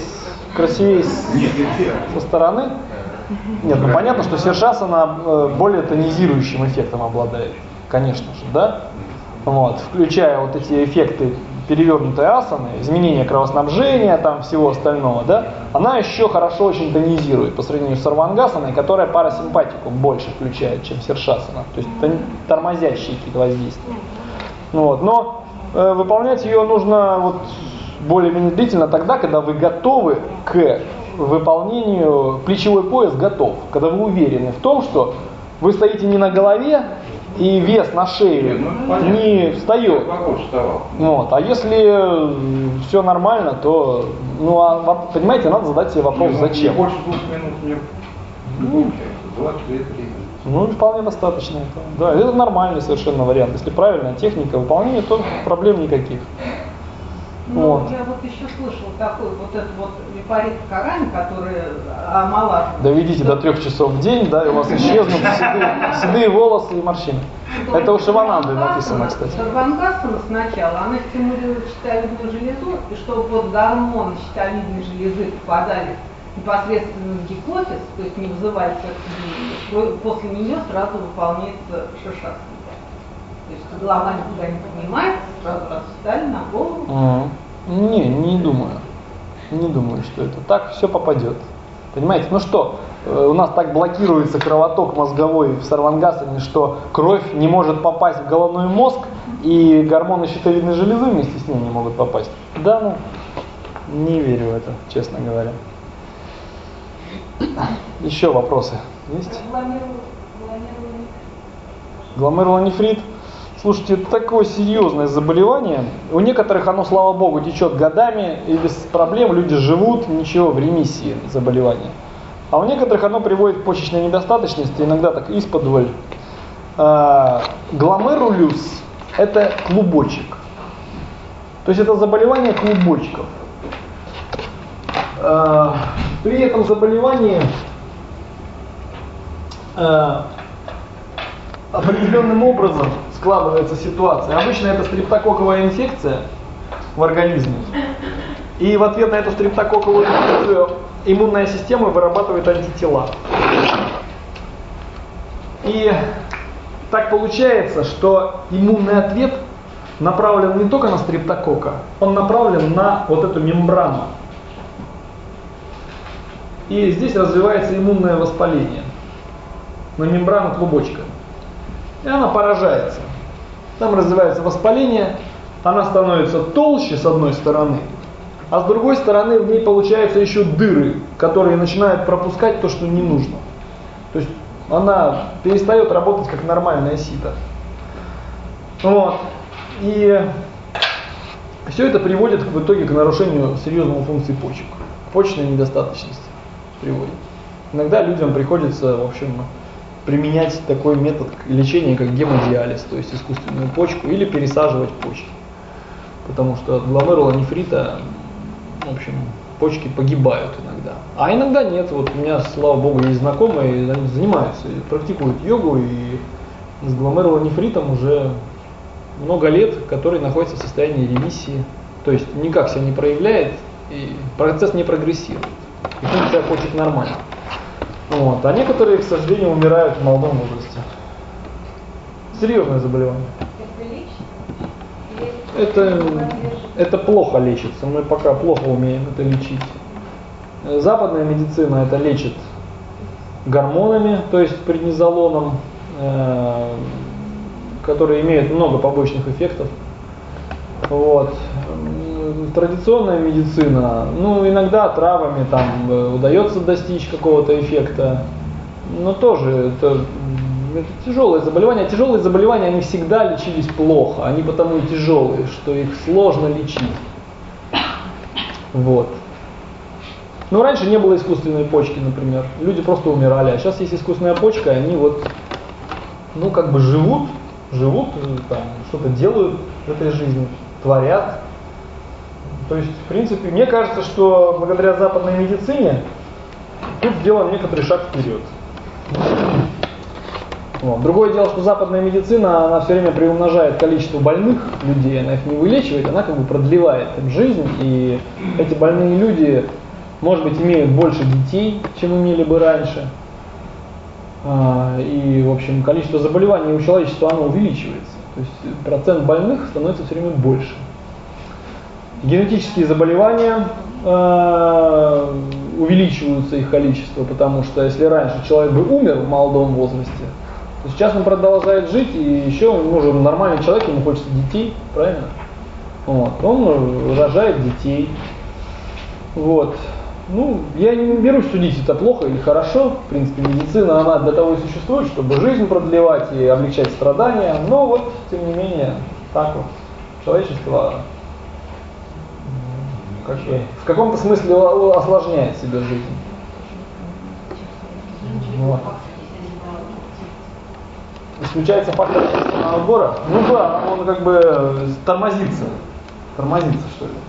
B: красивее с- со стороны. Нет, ну понятно, что Сиршасана э, более тонизирующим эффектом обладает, конечно же, да? Вот, включая вот эти эффекты перевернутой асаны, изменение кровоснабжения, там всего остального, да, она еще хорошо очень тонизирует по сравнению с сарвангасаной, которая парасимпатику больше включает, чем Сиршасана, то есть тон- тормозящие какие-то воздействия. Ну вот, но э, выполнять ее нужно вот более-менее длительно тогда, когда вы готовы к выполнению, плечевой пояс готов, когда вы уверены в том, что вы стоите не на голове, и вес на шее не встает. Вот. А если все нормально, то, ну, а, понимаете, надо задать себе вопрос, зачем.
F: Больше двух минут мне не получается. двадцать лет времени.
B: Ну, вполне достаточно этого. Да, это нормальный совершенно вариант. Если правильная техника выполнения, то проблем никаких.
D: Ну,
B: Вот.
D: я вот еще слышал такой вот этот вот випарит Корань, который омолаживает.
B: Доведите до трех часов в день, да, и у вас исчезнут седые, седые волосы и морщины. Это у Шивананды написано, кстати.
D: Сарвангасана сначала, она стимулирует щитовидную железу, и чтобы вот гормоны щитовидной железы попадали непосредственно в гипофиз, то есть не вызывали сердцебиение, после нее сразу выполняется шишасана. То есть голова никуда не поднимается, сразу раз встали на голову.
B: М, Не, не думаю. Не думаю, что это так, все попадет. Понимаете? Ну что, э, у нас так блокируется кровоток мозговой в сарвангасане, что кровь не может попасть в головной мозг, и гормоны щитовидной железы вместе с ним не могут попасть. Да, ну, не верю в это, честно говоря. Еще вопросы есть? Гломерулонефрит. Слушайте, это такое серьезное заболевание. У некоторых оно, слава богу, течет годами, и без проблем люди живут, ничего, в ремиссии заболевания. А у некоторых оно приводит к почечной недостаточности, иногда так исподволь. Гломерулюс – это клубочек. То есть это заболевание клубочков. При этом заболевании определенным образом складывается ситуация. Обычно это стрептококковая инфекция в организме. И в ответ на эту стрептококковую инфекцию иммунная система вырабатывает антитела. И так получается, что иммунный ответ направлен не только на стрептококка, он направлен на вот эту мембрану. И здесь развивается иммунное воспаление на мембрану клубочка. И она поражается. Там развивается воспаление, она становится толще с одной стороны, а с другой стороны в ней получаются еще дыры, которые начинают пропускать то, что не нужно. То есть она перестает работать как нормальное сито. Вот. И все это приводит в итоге к нарушению серьезного функции почек. К почечной недостаточности приводит. Иногда людям приходится, в общем, применять такой метод лечения, как гемодиализ, то есть искусственную почку, или пересаживать почки. Потому что от гломерулонефрита, в общем, почки погибают иногда. А иногда нет. Вот у меня, слава богу, есть знакомые, они занимаются, практикуют йогу, и с гломерулонефритом уже много лет, который находится в состоянии ремиссии. То есть никак себя не проявляет, и процесс не прогрессирует. И функция почек нормальна. Вот. А некоторые, к сожалению, умирают в молодом возрасте. Серьезное заболевание. Это, это плохо лечится. Мы пока плохо умеем это лечить. Западная медицина это лечит гормонами, то есть преднизолоном, э, которые имеют много побочных эффектов. Вот. Традиционная медицина, ну, иногда травами там удается достичь какого-то эффекта, но тоже это, это тяжелые заболевания. Тяжелые заболевания, они всегда лечились плохо, они потому и тяжелые, что их сложно лечить. Вот. Ну, раньше не было искусственной почки, например, люди просто умирали, а сейчас есть искусственная почка, и они вот, ну, как бы живут, живут, там, что-то делают в этой жизни, творят. То есть, в принципе, мне кажется, что благодаря западной медицине тут сделан некоторый шаг вперед. Вот. Другое дело, что западная медицина, она все время приумножает количество больных людей, она их не вылечивает, она как бы продлевает им жизнь, и эти больные люди может быть, имеют больше детей, чем имели бы раньше. И, в общем, количество заболеваний у человечества оно увеличивается. То есть процент больных становится все время больше. Генетические заболевания э, увеличиваются их количество, потому что если раньше человек бы умер в молодом возрасте, то сейчас он продолжает жить, и еще он уже нормальный человек, ему хочется детей, правильно? Вот. Он рожает детей. Вот. Ну, я не берусь судить, это плохо или хорошо. В принципе, медицина, она для того и существует, чтобы жизнь продлевать и облегчать страдания. Но вот, тем не менее, так вот, человечество как бы, в каком-то смысле осложняет себе жизнь. Вот. Исключается фактор естественного отбора. Ну да, он как бы тормозится. Тормозится, что ли.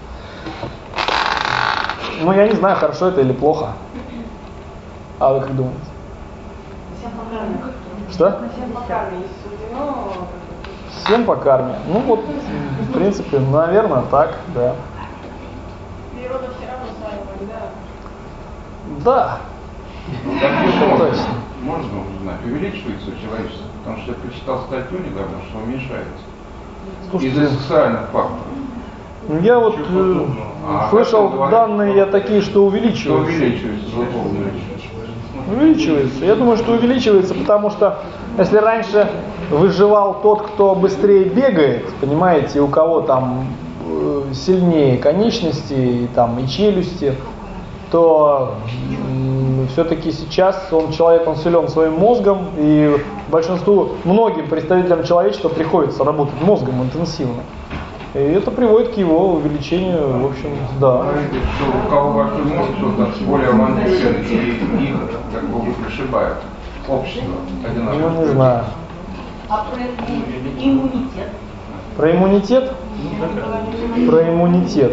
B: Ну, я не знаю, хорошо это или плохо. А вы как думаете?
G: Всем по карме.
B: Что?
G: Всем по карме. Суждено.
B: Всем по карме. Ну вот, в принципе, наверное, так, да.
G: Природа все равно свою, да?
B: Да.
F: Как
B: точно.
F: можно узнать, увеличивается человечество? Потому что я прочитал статью недавно, что уменьшается.
B: Слушайте,
F: Из-за социальных факторов.
B: я вот э,
F: А
B: слышал
F: как
B: данные я такие, что
F: Что
B: увеличивается.
F: увеличивается, злополучно.
B: Увеличивается. Я думаю, что увеличивается, потому что если раньше выживал тот, кто быстрее бегает, понимаете, у кого там э, сильнее конечности и, там, и челюсти, то м, все-таки сейчас он человек, он силен своим мозгом, и большинству, многим представителям человечества приходится работать мозгом интенсивно. И это приводит к его увеличению, в общем, да.
F: Что у кого большой мозг, тот более авантюрен, и их как бы пришибает общество одинаково.
B: Ну, не знаю.
A: А про иммунитет?
B: Про иммунитет? Про иммунитет.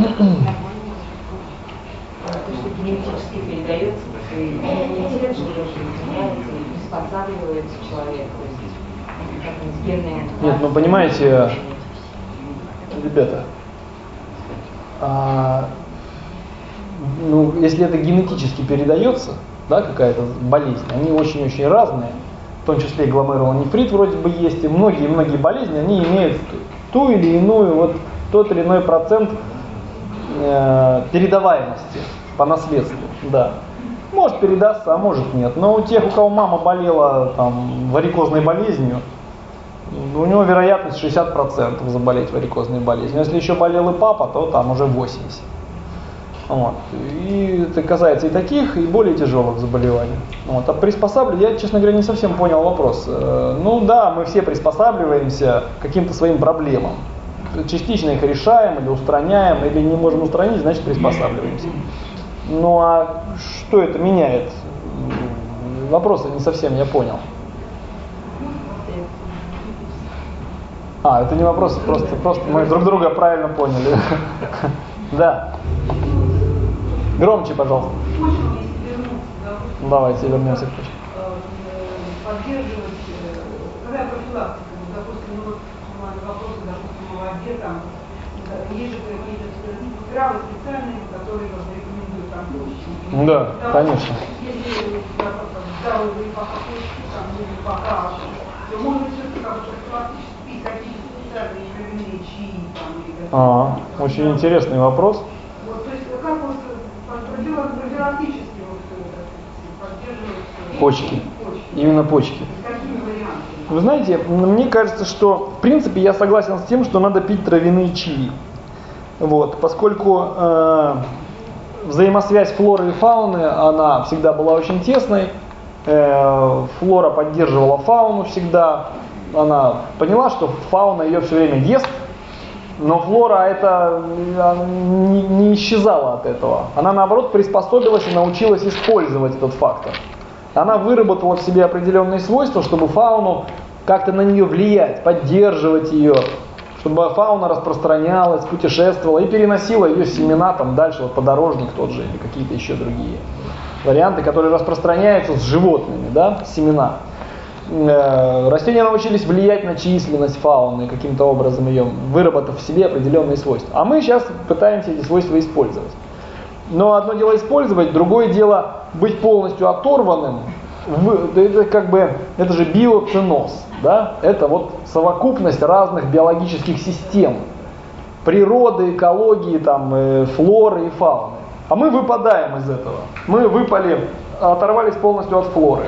H: Генетически передается, и иммунитет же тоже изменяется и приспосабливается человек, то есть как генные.
B: Нет, ну понимаете, ребята, а, ну, если это генетически передается, да, какая-то болезнь, они очень-очень разные, в том числе и гломерулонефрит вроде бы есть, и многие-многие болезни, они имеют ту или иную, вот тот или иной процент э, передаваемости по наследству, да. Может передастся, а может нет. Но у тех, у кого мама болела там, варикозной болезнью, у него вероятность шестьдесят процентов заболеть варикозной болезнью. Если еще болел и папа, то там уже восемьдесят процентов. Вот. И это касается и таких, и более тяжелых заболеваний. Вот. А приспосабливать, я, честно говоря, не совсем понял вопрос. Ну да, мы все приспосабливаемся к каким-то своим проблемам. Частично их решаем или устраняем, или не можем устранить, значит приспосабливаемся. Ну а что это меняет? Вопрос не совсем я понял. А, это не вопрос, просто, просто мы друг друга правильно поняли. Да. Громче, пожалуйста.
D: Почву, если вернуться, допустим,
B: Давайте вернемся к почве.
D: поддерживать, какая профилактика, допустим, ну вот вопросы, допустим, о воде, там, есть же какие-то травы специальные, которые вот рекомендуют там почки.
B: Да, конечно.
D: Если здоровые пока почки, там, или пока, то может быть все-таки как бы профилактически пить какие-то специальные травяные чаи, там, или какие-то.
B: А, очень интересный вопрос.
D: Вот, то есть как вот профилактически вот поддерживать
B: Почки.
D: почки?
B: Именно почки.
D: Какими вариантами?
B: Вы знаете, мне кажется, что в принципе я согласен с тем, что надо пить травяные чаи. Вот, поскольку э, взаимосвязь флоры и фауны, она всегда была очень тесной. Э, флора поддерживала фауну всегда. Она поняла, что фауна ее все время ест, но флора это не, не исчезала от этого. Она наоборот приспособилась и научилась использовать этот фактор. Она выработала в себе определенные свойства, чтобы фауну как-то на нее влиять, поддерживать ее, чтобы фауна распространялась, путешествовала и переносила ее семена там дальше, вот подорожник тот же или какие-то еще другие варианты, которые распространяются с животными, да, семена. Растения научились влиять на численность фауны, каким-то образом ее, выработав в себе определенные свойства. А мы сейчас пытаемся эти свойства использовать. Но одно дело использовать, другое дело быть полностью оторванным. В, это как бы, это же биоценоз, да? Это вот совокупность разных биологических систем, природы, экологии, там, э, флоры и фауны. А мы выпадаем из этого. Мы выпали, оторвались полностью от флоры.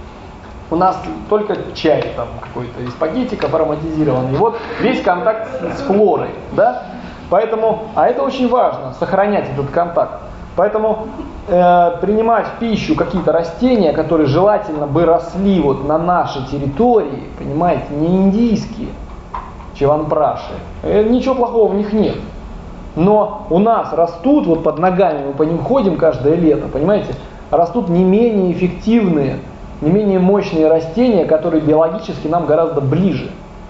B: У нас только чай там какой-то из пакетиков ароматизированный. И вот весь контакт с флорой, да? Поэтому, а это очень важно, сохранять этот контакт. Поэтому э, принимать в пищу какие-то растения, которые желательно бы росли вот на нашей территории, понимаете, не индийские чаванпраши, э, ничего плохого в них нет. Но у нас растут, вот под ногами мы по ним ходим каждое лето, понимаете, растут не менее эффективные, не менее мощные растения, которые биологически нам гораздо ближе.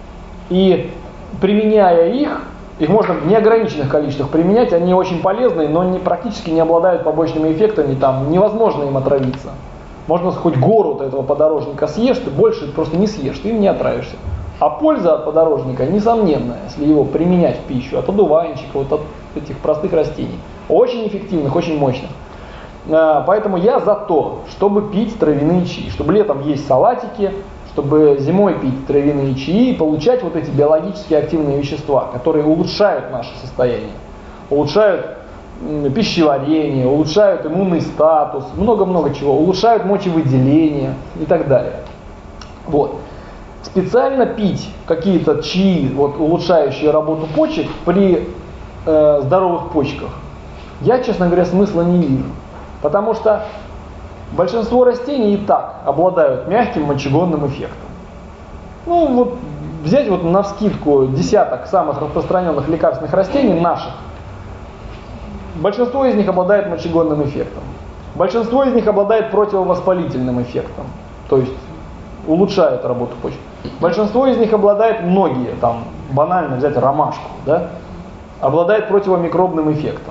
B: И применяя их, их можно в неограниченных количествах применять, они очень полезные, но не, практически не обладают побочными эффектами, там невозможно им отравиться. Можно хоть гору этого подорожника съешь, ты больше просто не съешь, ты им не отравишься. А польза от подорожника несомненная, если его применять в пищу, от одуванчика, вот от этих простых растений. Очень эффективных, очень мощных. Поэтому я за то, чтобы пить травяные чаи, чтобы летом есть салатики, чтобы зимой пить травяные чаи и получать вот эти биологически активные вещества, которые улучшают наше состояние, улучшают пищеварение, улучшают иммунный статус, много-много чего, улучшают мочевыделение и так далее. Вот. Специально пить какие-то чаи, вот, улучшающие работу почек при э, здоровых почках, я, честно говоря, смысла не вижу. Потому что большинство растений и так обладают мягким мочегонным эффектом. Ну вот взять вот навскидку десяток самых распространенных лекарственных растений наших. Большинство из них обладает мочегонным эффектом. Большинство из них обладает противовоспалительным эффектом. То есть улучшает работу почек. Большинство из них обладает, многие, там банально взять ромашку, да, обладает противомикробным эффектом.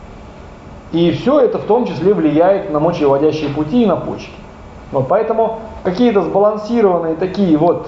B: И все это в том числе влияет на мочевыводящие пути и на почки. Вот, поэтому какие-то сбалансированные такие вот,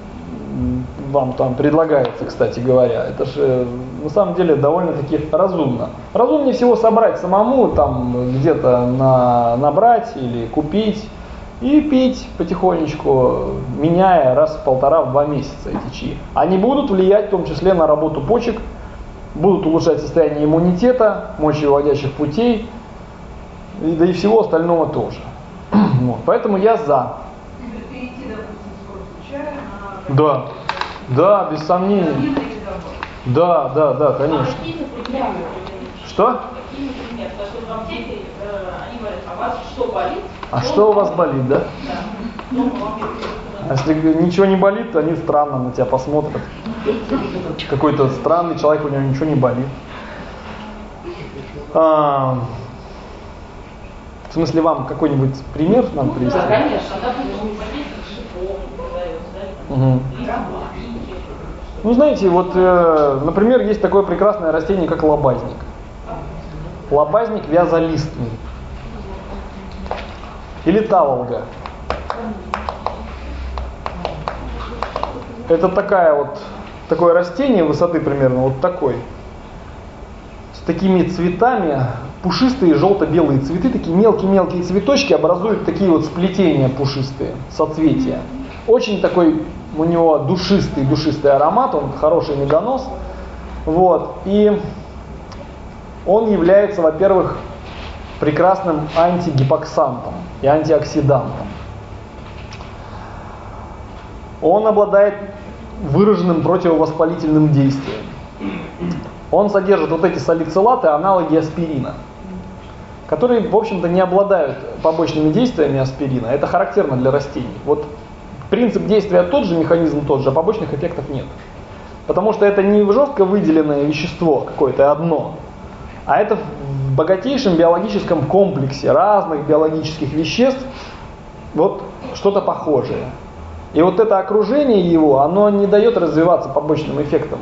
B: вам там предлагается, кстати говоря, это же на самом деле довольно-таки разумно. Разумнее всего собрать самому, там где-то на, набрать или купить и пить потихонечку, меняя раз в полтора, в два месяца эти чаи. Они будут влиять в том числе на работу почек, будут улучшать состояние иммунитета, мочевыводящих путей, и, да и всего остального тоже. Вот, поэтому я за.
D: Перейти, допустим, с курса чая на...
B: Да, да, без сомнений. Да, да, да, конечно.
G: А какие примеры?
B: Что?
G: Какие примеры? Потому что в аптеке э, они говорят, а у вас что болит?
B: А что у вас болит, да?
G: Да. Ну, вам
B: А если ничего не болит, то они странно на тебя посмотрят. Какой-то странный человек, у него ничего не болит. А, в смысле, вам какой-нибудь пример нам привести?
G: Да, конечно. Допустим, пакетик шипов продается, да?
B: Угу. Ну, знаете, вот, э, например, есть такое прекрасное растение, как лобазник. Лобазник вязолистный. Или таволга. Это такая вот, такое растение высоты примерно вот такой, с такими цветами, пушистые желто-белые цветы, такие мелкие-мелкие цветочки образуют такие вот сплетения пушистые, соцветия. Очень такой у него душистый, душистый аромат, он хороший медонос. Вот, и он является, во-первых, прекрасным антигипоксантом и антиоксидантом. Он обладает выраженным противовоспалительным действием. Он содержит вот эти салицилаты, аналоги аспирина, которые, в общем-то, не обладают побочными действиями аспирина. Это характерно для растений. Вот принцип действия тот же, механизм тот же, а побочных эффектов нет. Потому что это не жестко выделенное вещество какое-то одно, а это в богатейшем биологическом комплексе разных биологических веществ вот что-то похожее. И вот это окружение его, оно не дает развиваться побочным эффектам.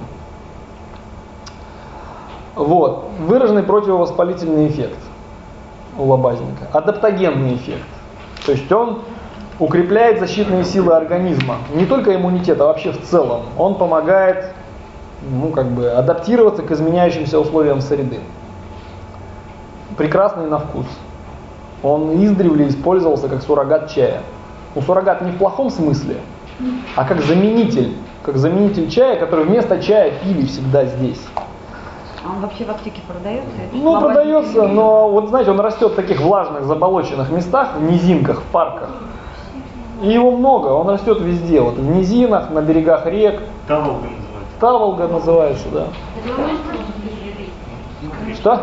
B: Вот. Выраженный противовоспалительный эффект у лобазника. Адаптогенный эффект. То есть он укрепляет защитные силы организма. Не только иммунитет, а вообще в целом. Он помогает, ну, как бы, адаптироваться к изменяющимся условиям среды. прекрасный на вкус. Он издревле использовался как суррогат чая. Ну, суррогат не в плохом смысле, а как заменитель. Как заменитель чая, который вместо чая пили всегда здесь.
E: А он вообще в аптеке продается? Это
B: Ну,
E: слова
B: продается,
E: не-
B: но вот знаете, он растет в таких влажных, заболоченных местах, в низинках, в парках. И его много, он растет везде, вот в низинах, на берегах рек.
I: Таволга называется.
B: Таволга называется, да. Что?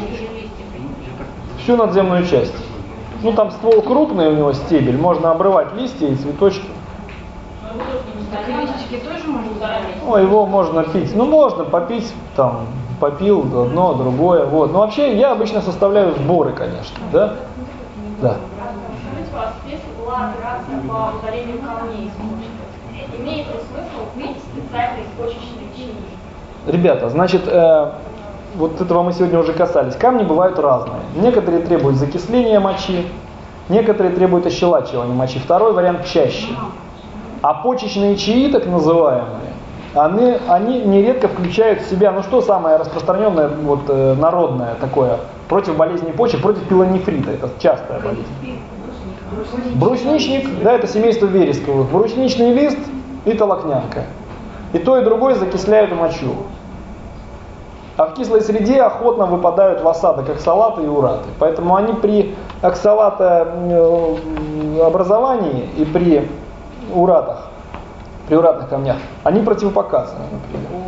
B: Всю надземную часть. Ну, там ствол крупный у него, стебель, можно обрывать листья и цветочки.
G: Так и листики тоже можно заранее?
B: Ну, его можно пить. Ну, можно попить, там, попил одно, другое, вот. Но вообще, я обычно составляю сборы, конечно, да? Да.
J: Скажите, вас, если была операция по удалению камней из почки, имеет ли смысл пить специальный почечный чай?
B: Ребята, значит, э, вот этого мы сегодня уже касались. Камни бывают разные. Некоторые требуют закисления мочи, некоторые требуют ощелачивания мочи. Второй вариант чаще. А почечные чаи, так называемые, они, они нередко включают в себя, ну что самое распространенное, вот, э, народное такое, против болезни почек, против пилонефрита, это частая болезнь. Брусничник, да, это семейство вересковых, брусничный лист и толокнянка. И то, и другое закисляют мочу. А в кислой среде охотно выпадают в осадок оксалаты и ураты. Поэтому они при оксалатообразовании и при уратах, при уратных камнях, они противопоказаны, например.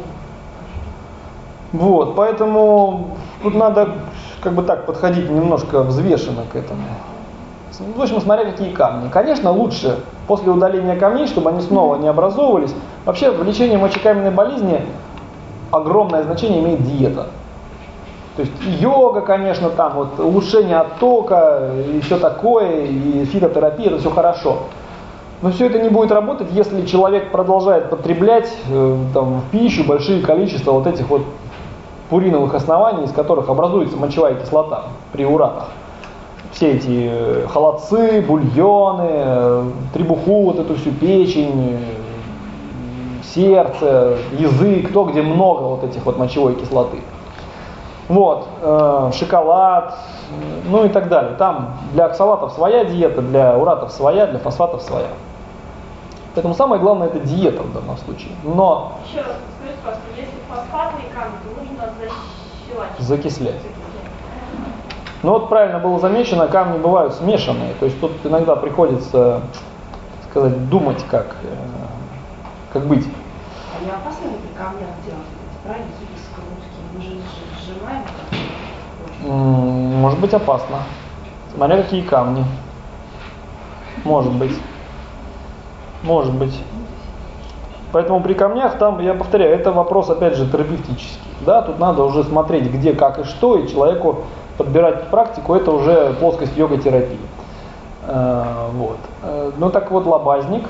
B: Вот, поэтому тут надо как бы так подходить немножко взвешенно к этому. В общем, смотря какие камни. Конечно, лучше после удаления камней, чтобы они снова не образовывались. Вообще в лечении мочекаменной болезни огромное значение имеет диета. То есть и йога, конечно, там вот улучшение оттока и все такое, и фитотерапия, это все хорошо. Но все это не будет работать, если человек продолжает потреблять э, там, в пищу большие количества вот этих вот пуриновых оснований, из которых образуется мочевая кислота при уратах. Все эти э, холодцы, бульоны, э, требуху, вот эту всю печень, э, сердце, язык, то, где много вот этих вот мочевой кислоты. Вот, э, шоколад, ну и так далее. Там для оксалатов своя диета, для уратов своя, для фосфатов своя. Поэтому самое главное это диета в данном случае. Но
J: Еще раз скажите, пожалуйста, если фосфатные камни, то нужно защелачивать.
B: закислять. Ну вот правильно было замечено, камни бывают смешанные. То есть тут иногда приходится, так сказать, думать, как, э, как быть.
H: А не опасно ли при камнях делать эти правильные зубы скрутки? Мы же сжимаем это.
B: М, Может быть опасно. Смотря какие камни. Может быть. Может быть. Поэтому при камнях там, я повторяю, это вопрос опять же терапевтический. Да, тут надо уже смотреть где, как и что, и человеку подбирать практику, это уже плоскость йога-терапии. Э, вот. Э, ну так вот, лобазник.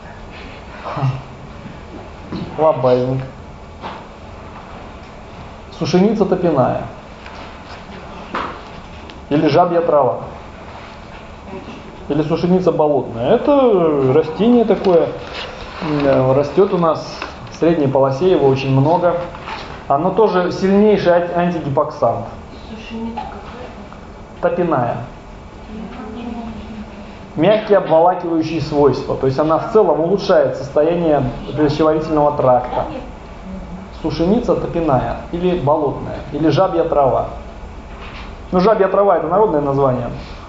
B: Лобазник. Сушеница топяная. Или жабья трава. Или сушеница болотная. Это растение такое, э, растет у нас в средней полосе, его очень много. Оно тоже сильнейший анти- антигипоксант. Топяная. Мягкие обволакивающие свойства. То есть она в целом улучшает состояние пищеварительного тракта. Сушеница топяная или болотная, или жабья трава. Ну, жабья трава это народное название.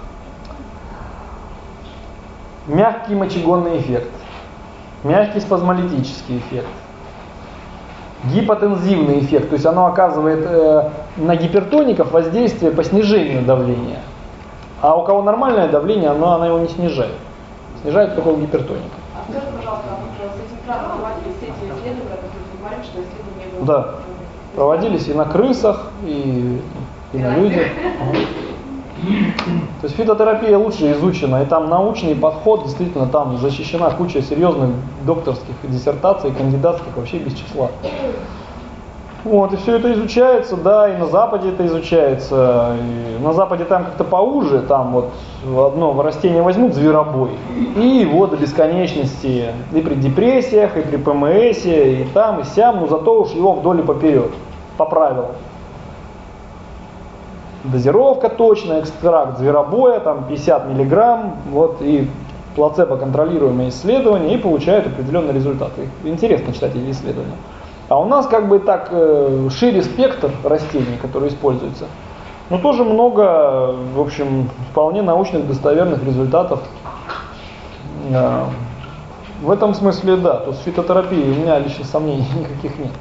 B: Мягкий мочегонный эффект. Мягкий спазмолитический эффект. Гипотензивный эффект, то есть оно оказывает э, на гипертоников воздействие по снижению давления. А у кого нормальное давление, оно, оно его не снижает. Снижает только у гипертоников.
K: А скажи, пожалуйста, вот с этим краном проводились эти исследования, о которых мы говорим, что исследования были...
B: Да, проводились и на крысах, и, и на людях. Ага. То есть фитотерапия лучше изучена, и там научный подход, действительно, там защищена куча серьезных докторских диссертаций, кандидатских, вообще без числа. Вот, и все это изучается, да, и на Западе это изучается. И на Западе там как-то поуже, там вот одно растение возьмут, зверобой, и его до бесконечности и при депрессиях, и при ПМСе, и там, и сям, но зато уж его вдоль и поперек, по правилам. дозировка точная, экстракт зверобоя, там пятьдесят миллиграмм, вот, и плацебо-контролируемые исследования, и получают определенные результаты. Интересно читать эти исследования. А у нас как бы так э, шире спектр растений, которые используются, но тоже много, в общем, вполне научных достоверных результатов. Э, в этом смысле, да, то с фитотерапией у меня лично сомнений никаких нет.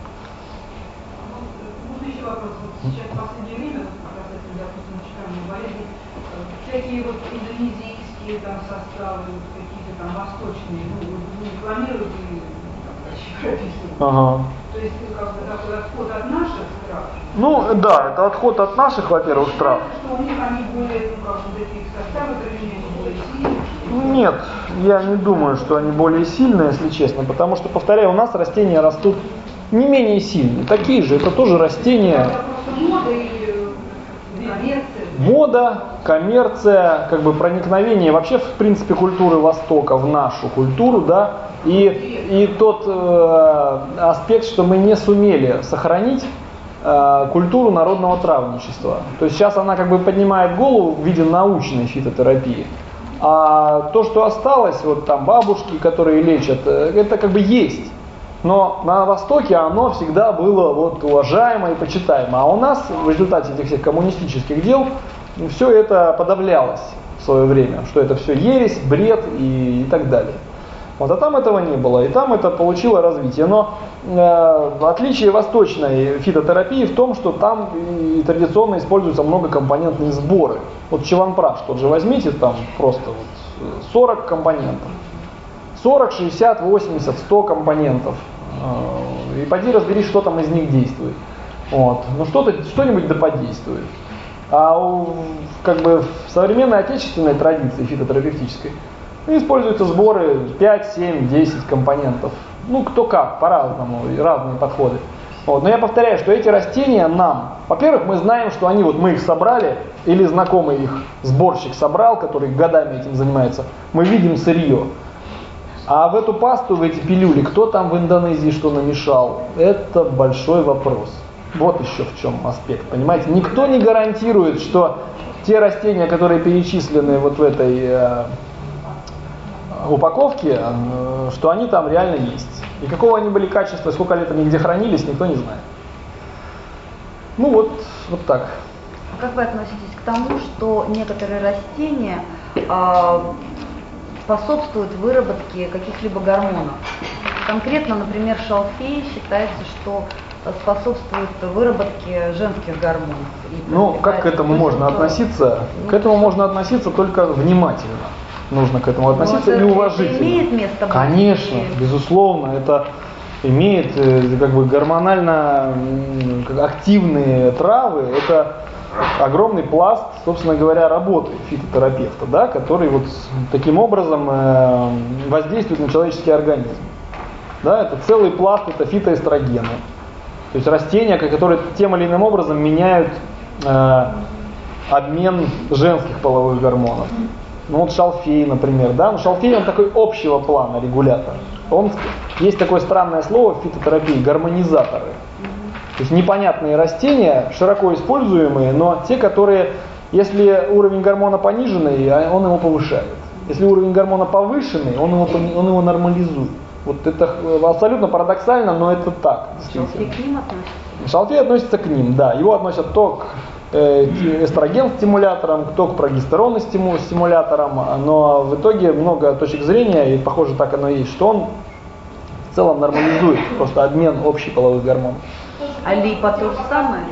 D: Вот еще вопрос. Вот сейчас в последнее время, как раз это, допустим, начитанные болезни, всякие вот индонезийские там составы, какие-то там восточные, ну, вы рекламируете, как прописывают.
B: Ага.
D: То есть как бы такой отход от наших трав.
B: Ну да, это отход от наших, во-первых, трав.
D: Что у них они более, ну как бы такие составы, они более сильные.
B: Нет, я не думаю, что они более сильные, если честно, потому что, повторяю, у нас растения растут не менее сильные, такие же, это тоже растения.
D: Это просто мода и коммерция.
B: Мода, коммерция, как бы проникновение вообще, в принципе, культуры Востока в нашу культуру, да, и, и тот э, аспект, что мы не сумели сохранить э, культуру народного травничества. То есть сейчас она как бы поднимает голову в виде научной фитотерапии. А то, что осталось, вот там бабушки, которые лечат, это как бы есть. Но на Востоке оно всегда было вот уважаемо и почитаемо. А у нас в результате этих всех коммунистических дел все это подавлялось в свое время. Что это все ересь, бред и, и так далее. Вот, а там этого не было, и там это получило развитие. Но э, отличие восточной фитотерапии в том, что там и традиционно используются многокомпонентные сборы. Вот чаванпраш тот же возьмите, там просто вот сорок компонентов. сорок, шестьдесят, восемьдесят, сто компонентов. Э, и поди разбери, что там из них действует. Вот. Ну что-то, что-нибудь да подействует. А у, как бы в современной отечественной традиции фитотерапевтической используются сборы пять, семь, десять компонентов. Ну, кто как, по-разному, разные подходы. Вот. Но я повторяю, что эти растения нам, во-первых, мы знаем, что они, вот мы их собрали, или знакомый их сборщик собрал, который годами этим занимается, мы видим сырье. А в эту пасту, в эти пилюли, кто там в Индонезии что намешал, это большой вопрос. Вот еще в чем аспект, понимаете? Никто не гарантирует, что те растения, которые перечислены вот в этой э, упаковке, э, что они там реально есть. И какого они были качества, сколько лет они где хранились, никто не знает. Ну вот, вот так.
E: Как вы относитесь к тому, что некоторые растения э, способствуют выработке каких-либо гормонов? Конкретно, например, шалфей считается, что способствует выработке женских гормонов.
B: Ну, как к этому можно относиться? К этому можно относиться только внимательно. Нужно к этому относиться и уважительно.
E: Это имеет место быть?
B: Конечно, безусловно, это имеет как бы гормонально активные травы. Это огромный пласт, собственно говоря, работы фитотерапевта, да, который вот таким образом воздействует на человеческий организм. Да, это целый пласт, это фитоэстрогены. То есть растения, которые тем или иным образом меняют э, обмен женских половых гормонов. Ну вот шалфей, например, да, но шалфей он такой общего плана регулятор. Он, есть такое странное слово в фитотерапии — гармонизаторы. То есть непонятные растения, широко используемые, но те, которые, если уровень гормона пониженный, он его повышает. Если уровень гормона повышенный, он его, он его нормализует. Вот это абсолютно парадоксально, но это так.
E: Шалфей к ним относится?
B: Шалфей относится к ним, да. Его относят то к э, эстроген-стимуляторам, то к прогестерон-стимуляторам, но в итоге много точек зрения, и похоже так оно и есть, что он в целом нормализует просто обмен общих половых гормонов.
E: А липа то же самое?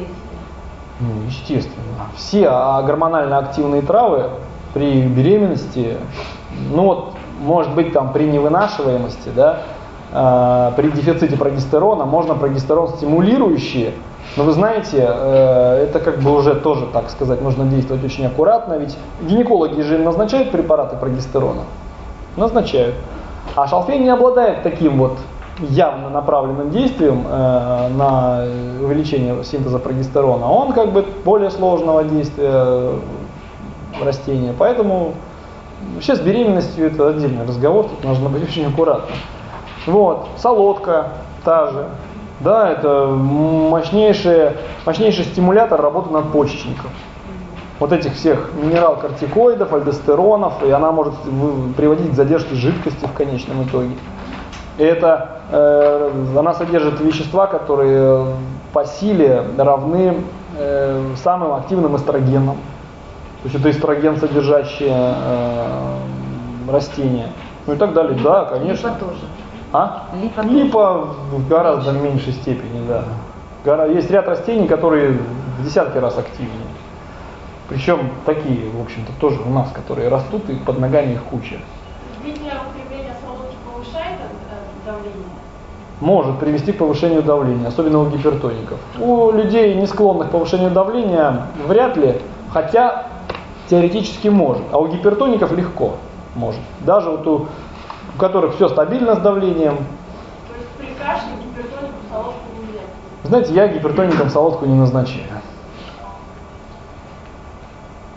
B: Ну, естественно. Все гормонально активные травы при беременности, ну вот, может быть, там при невынашиваемости, да, э, при дефиците прогестерона можно прогестерон стимулирующие, но вы знаете, э, это как бы уже тоже, так сказать, нужно действовать очень аккуратно, ведь гинекологи же назначают препараты прогестерона, назначают, а шалфей не обладает таким вот явно направленным действием э, на увеличение синтеза прогестерона, он как бы более сложного действия растения, поэтому вообще с беременностью это отдельный разговор, тут нужно быть очень аккуратным. Вот, солодка та же, Да, это мощнейший, мощнейший стимулятор работы надпочечников. Вот этих всех минерал-кортикоидов, альдостеронов, и она может приводить к задержке жидкости в конечном итоге. И это, э, она содержит вещества, которые по силе равны э, самым активным эстрогенам. То есть это эстроген содержащие э, растения. Ну и так далее. Да, конечно.
E: Липа тоже.
B: А?
E: Липа,
B: Липа в гораздо меньшей степени, да. Гора- Есть ряд растений, которые в десятки раз активнее. Причем такие, в общем-то, тоже у нас, которые растут, и под ногами их куча.
J: Длительное употребление солодки повышает э, давление?
B: Может привести к повышению давления, особенно у гипертоников. У людей, не склонных к повышению давления, вряд ли, хотя теоретически может. А у гипертоников легко может. Даже вот у, у которых все стабильно с давлением.
J: То есть при кашле гипертонику солодку нельзя?
B: Знаете, я гипертоникам солодку не назначаю.